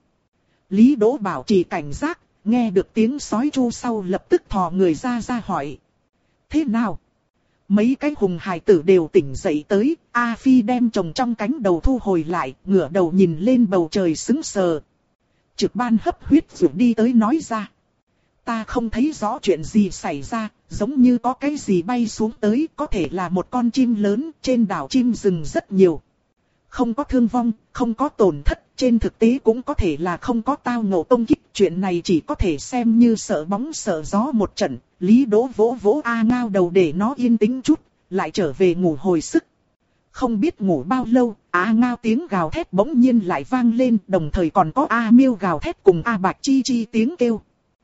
Lý Đỗ bảo trì cảnh giác, nghe được tiếng sói tru sau lập tức thò người ra ra hỏi. Thế nào? Mấy cái hùng hài tử đều tỉnh dậy tới, A Phi đem chồng trong cánh đầu thu hồi lại, ngửa đầu nhìn lên bầu trời sững sờ. Trực ban hấp huyết rượu đi tới nói ra. Ta không thấy rõ chuyện gì xảy ra, giống như có cái gì bay xuống tới, có thể là một con chim lớn, trên đảo chim rừng rất nhiều. Không có thương vong, không có tổn thất, trên thực tế cũng có thể là không có tao ngộ công kích. Chuyện này chỉ có thể xem như sợ bóng sợ gió một trận. Lý Đỗ vỗ vỗ A Ngao đầu để nó yên tĩnh chút, lại trở về ngủ hồi sức. Không biết ngủ bao lâu, A Ngao tiếng gào thét bỗng nhiên lại vang lên, đồng thời còn có A Miêu gào thét cùng A Bạch Chi Chi tiếng kêu.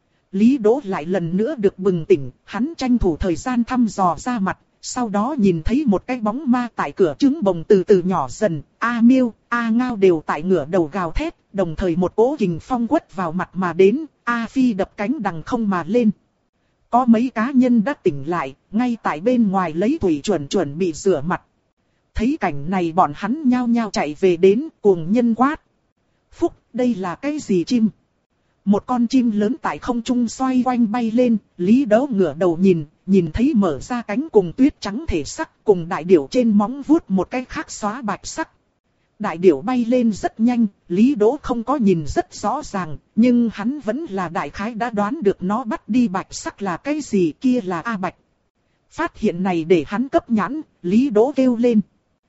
Lý Đỗ lại lần nữa được bừng tỉnh, hắn tranh thủ thời gian thăm dò ra mặt, sau đó nhìn thấy một cái bóng ma tại cửa trứng bồng từ từ nhỏ dần, A Miêu, A Ngao đều tại ngửa đầu gào thét, đồng thời một cỗ kình phong quất vào mặt mà đến, A Phi đập cánh đằng không mà lên. Có mấy cá nhân đã tỉnh lại, ngay tại bên ngoài lấy thủy chuẩn chuẩn bị rửa mặt. Thấy cảnh này bọn hắn nhao nhao chạy về đến, cuồng nhân quát. Phúc, đây là cái gì chim? Một con chim lớn tại không trung xoay quanh bay lên, Lý Đỗ ngửa đầu nhìn, nhìn thấy mở ra cánh cùng tuyết trắng thể sắc, cùng đại điểu trên móng vuốt một cái khác xóa bạch sắc. Đại điểu bay lên rất nhanh, Lý Đỗ không có nhìn rất rõ ràng, nhưng hắn vẫn là đại khái đã đoán được nó bắt đi bạch sắc là cái gì, kia là A Bạch. Phát hiện này để hắn cấp nhãn, Lý Đỗ kêu lên.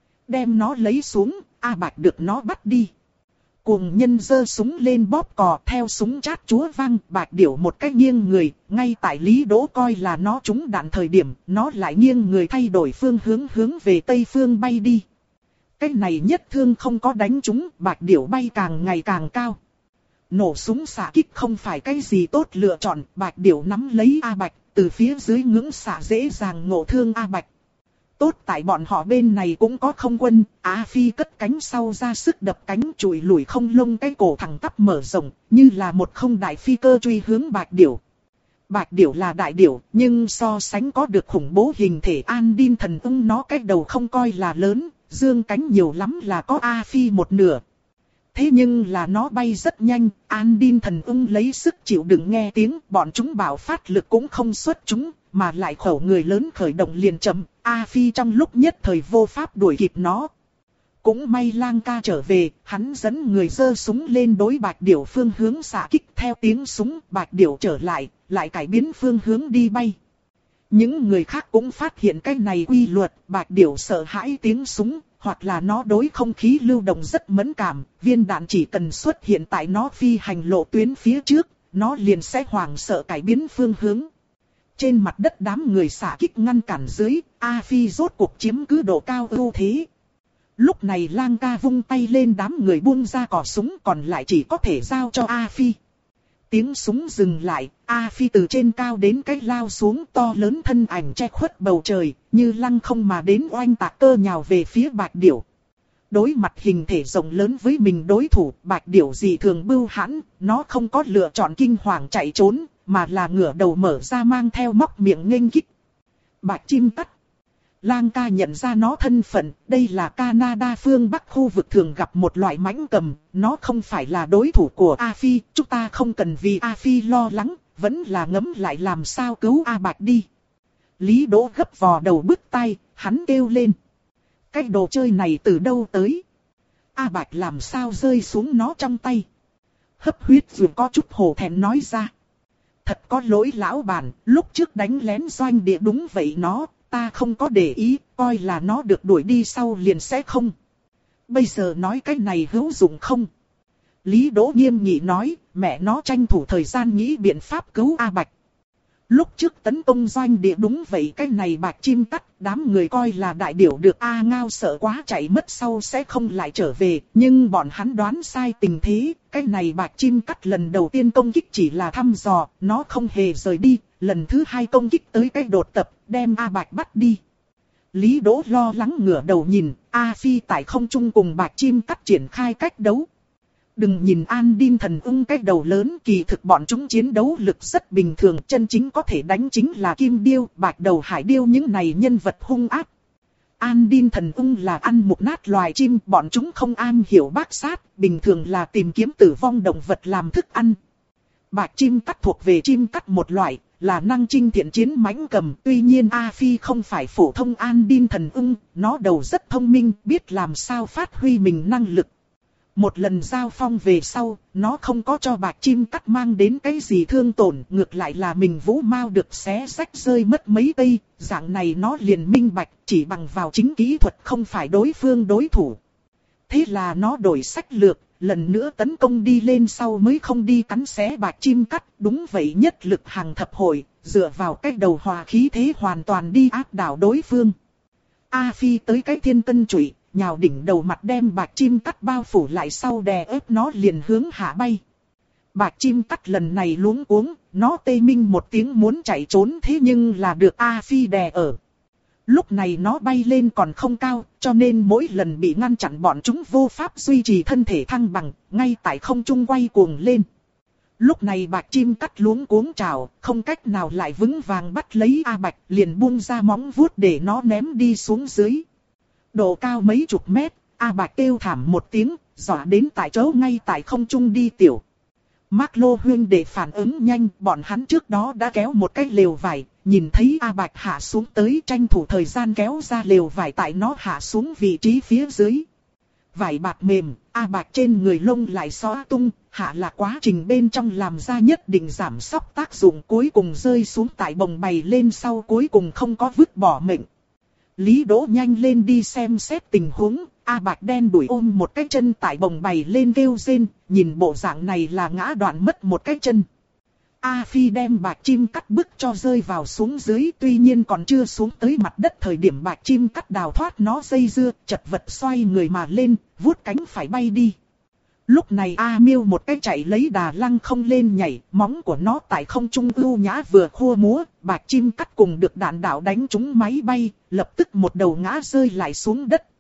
Đem nó lấy xuống, A Bạch được nó bắt đi. Cuồng nhân giơ súng lên bóp cò, theo súng chát chúa vang, bạch điểu một cái nghiêng người, ngay tại Lý Đỗ coi là nó trúng đạn thời điểm, nó lại nghiêng người thay đổi phương hướng hướng về tây phương bay đi. Cái này nhất thương không có đánh trúng, bạch điểu bay càng ngày càng cao. Nổ súng xạ kích không phải cái gì tốt lựa chọn, bạch điểu nắm lấy A Bạch, từ phía dưới ngưỡng xạ dễ dàng ngộ thương A Bạch. Tốt tại bọn họ bên này cũng có không quân, Á Phi cất cánh sau ra sức đập cánh chùi lùi không lông, cái cổ thẳng tắp mở rộng, như là một không đại phi cơ truy hướng bạch điểu. Bạch điểu là đại điểu, nhưng so sánh có được khủng bố hình thể An Đin thần ưng nó cái đầu không coi là lớn, dương cánh nhiều lắm là có A Phi một nửa. Thế nhưng là nó bay rất nhanh, An Đin thần ưng lấy sức chịu đựng nghe tiếng, bọn chúng bạo phát lực cũng không xuất chúng, mà lại khẩu người lớn khởi động liền chậm, A Phi trong lúc nhất thời vô pháp đuổi kịp nó. Cũng may Lang ca trở về, hắn dẫn người giơ súng lên đối bạch điểu phương hướng xạ kích, theo tiếng súng, bạch điểu trở lại, lại cải biến phương hướng đi bay. Những người khác cũng phát hiện cái này quy luật, bạch điểu sợ hãi tiếng súng, hoặc là nó đối không khí lưu động rất mẫn cảm, viên đạn chỉ cần xuất hiện tại nó phi hành lộ tuyến phía trước, nó liền sẽ hoảng sợ cải biến phương hướng. Trên mặt đất đám người xạ kích ngăn cản dưới, A Phi rốt cuộc chiếm cứ độ cao ưu thế. Lúc này Lang ca vung tay lên, đám người buông ra cò súng, còn lại chỉ có thể giao cho A Phi. Tiếng súng dừng lại, A Phi từ trên cao đến cái lao xuống, to lớn thân ảnh che khuất bầu trời, như lăng không mà đến oanh tạc cơ nhào về phía bạch điểu. Đối mặt hình thể rộng lớn với mình đối thủ, bạch điểu dị thường bưu hãn, nó không có lựa chọn kinh hoàng chạy trốn, mà là ngửa đầu mở ra mang theo móc miệng nghênh kích. Bạch chim cắt. Lang ca nhận ra nó thân phận, đây là Canada phương Bắc khu vực thường gặp một loại mãnh cầm, nó không phải là đối thủ của A Phi, chúng ta không cần vì A Phi lo lắng, vẫn là ngẫm lại làm sao cứu A Bạch đi. Lý Đỗ gấp vò đầu bứt tai, hắn kêu lên. Cái đồ chơi này từ đâu tới? A Bạch làm sao rơi xuống nó trong tay? Hấp huyết dù có chút hổ thẹn nói ra. Thật có lỗi lão bản, lúc trước đánh lén doanh địa đúng vậy nó, ta không có để ý, coi là nó được đuổi đi sau liền sẽ không. Bây giờ nói cái này hữu dụng không? Lý Đỗ nghiêm nghị nói, mẹ nó tranh thủ thời gian nghĩ biện pháp cứu A Bạch. Lúc trước tấn công doanh địa đúng vậy, cái này bạch chim cắt, đám người coi là đại điểu được A Ngao sợ quá chạy mất sau sẽ không lại trở về, nhưng bọn hắn đoán sai tình thế, cái này bạch chim cắt lần đầu tiên công kích chỉ là thăm dò, nó không hề rời đi, lần thứ hai công kích tới cái đột tập, đem A Bạch bắt đi. Lý Đỗ lo lắng ngửa đầu nhìn, A Phi tại không trung cùng bạch chim cắt triển khai cách đấu. Đừng nhìn An Đin thần ưng cái đầu lớn, kỳ thực bọn chúng chiến đấu lực rất bình thường, chân chính có thể đánh chính là kim điêu, bạch đầu hải điêu những này nhân vật hung ác. An Đin thần ưng là ăn mục nát loài chim, bọn chúng không am hiểu bác sát, bình thường là tìm kiếm tử vong động vật làm thức ăn. Bạch chim cắt thuộc về chim cắt một loại, là năng chinh thiện chiến mãnh cầm, tuy nhiên A Phi không phải phổ thông An Đin thần ưng, nó đầu rất thông minh, biết làm sao phát huy mình năng lực. Một lần giao phong về sau, nó không có cho bạch chim cắt mang đến cái gì thương tổn, ngược lại là mình vũ mao được xé rách rơi mất mấy cây, dạng này nó liền minh bạch, chỉ bằng vào chính kỹ thuật không phải đối phương đối thủ. Thế là nó đổi sách lược, lần nữa tấn công đi lên sau mới không đi cắn xé bạch chim cắt, đúng vậy nhất lực hàng thập hội, dựa vào cái đầu hòa khí thế hoàn toàn đi áp đảo đối phương. A Phi tới cái thiên cân chủy, nhào đỉnh đầu mặt đem bạch chim cắt bao phủ lại sau đè ép nó liền hướng hạ bay. Bạch chim cắt lần này luống cuống, nó tê minh một tiếng muốn chạy trốn, thế nhưng là được A Phi đè ở. Lúc này nó bay lên còn không cao, cho nên mỗi lần bị ngăn chặn bọn chúng vô pháp duy trì thân thể thăng bằng, ngay tại không trung quay cuồng lên. Lúc này bạch chim cắt luống cuống trào, không cách nào lại vững vàng bắt lấy A Bạch, liền buông ra móng vuốt để nó ném đi xuống dưới. Độ cao mấy chục mét, A Bạch kêu thảm một tiếng, dọa đến tại chỗ ngay tại không trung đi tiểu. Mark Lô huyên để phản ứng nhanh, bọn hắn trước đó đã kéo một cái lều vải, nhìn thấy A Bạch hạ xuống tới tranh thủ thời gian kéo ra lều vải tại nó hạ xuống vị trí phía dưới. vải bạc mềm, A Bạch trên người lông lại xõa tung, hạ là quá trình bên trong làm ra nhất định giảm sóc tác dụng, cuối cùng rơi xuống tại bồng bày lên sau, cuối cùng không có vứt bỏ mệnh. Lý Đỗ nhanh lên đi xem xét tình huống, A Bạch đen đuổi ôm một cái chân tại bồng bày lên kêu rên, nhìn bộ dạng này là ngã đoạn mất một cái chân. A Phi đem bạch chim cắt bức cho rơi vào xuống dưới, tuy nhiên còn chưa xuống tới mặt đất thời điểm bạch chim cắt đào thoát nó dây dưa, chật vật xoay người mà lên, vuốt cánh phải bay đi. Lúc này A Miêu một cái chạy lấy đà lăng không lên nhảy, móng của nó tại không trung ưu nhã vừa khua múa, bạch chim cắt cùng được đạn đạo đánh trúng máy bay, lập tức một đầu ngã rơi lại xuống đất.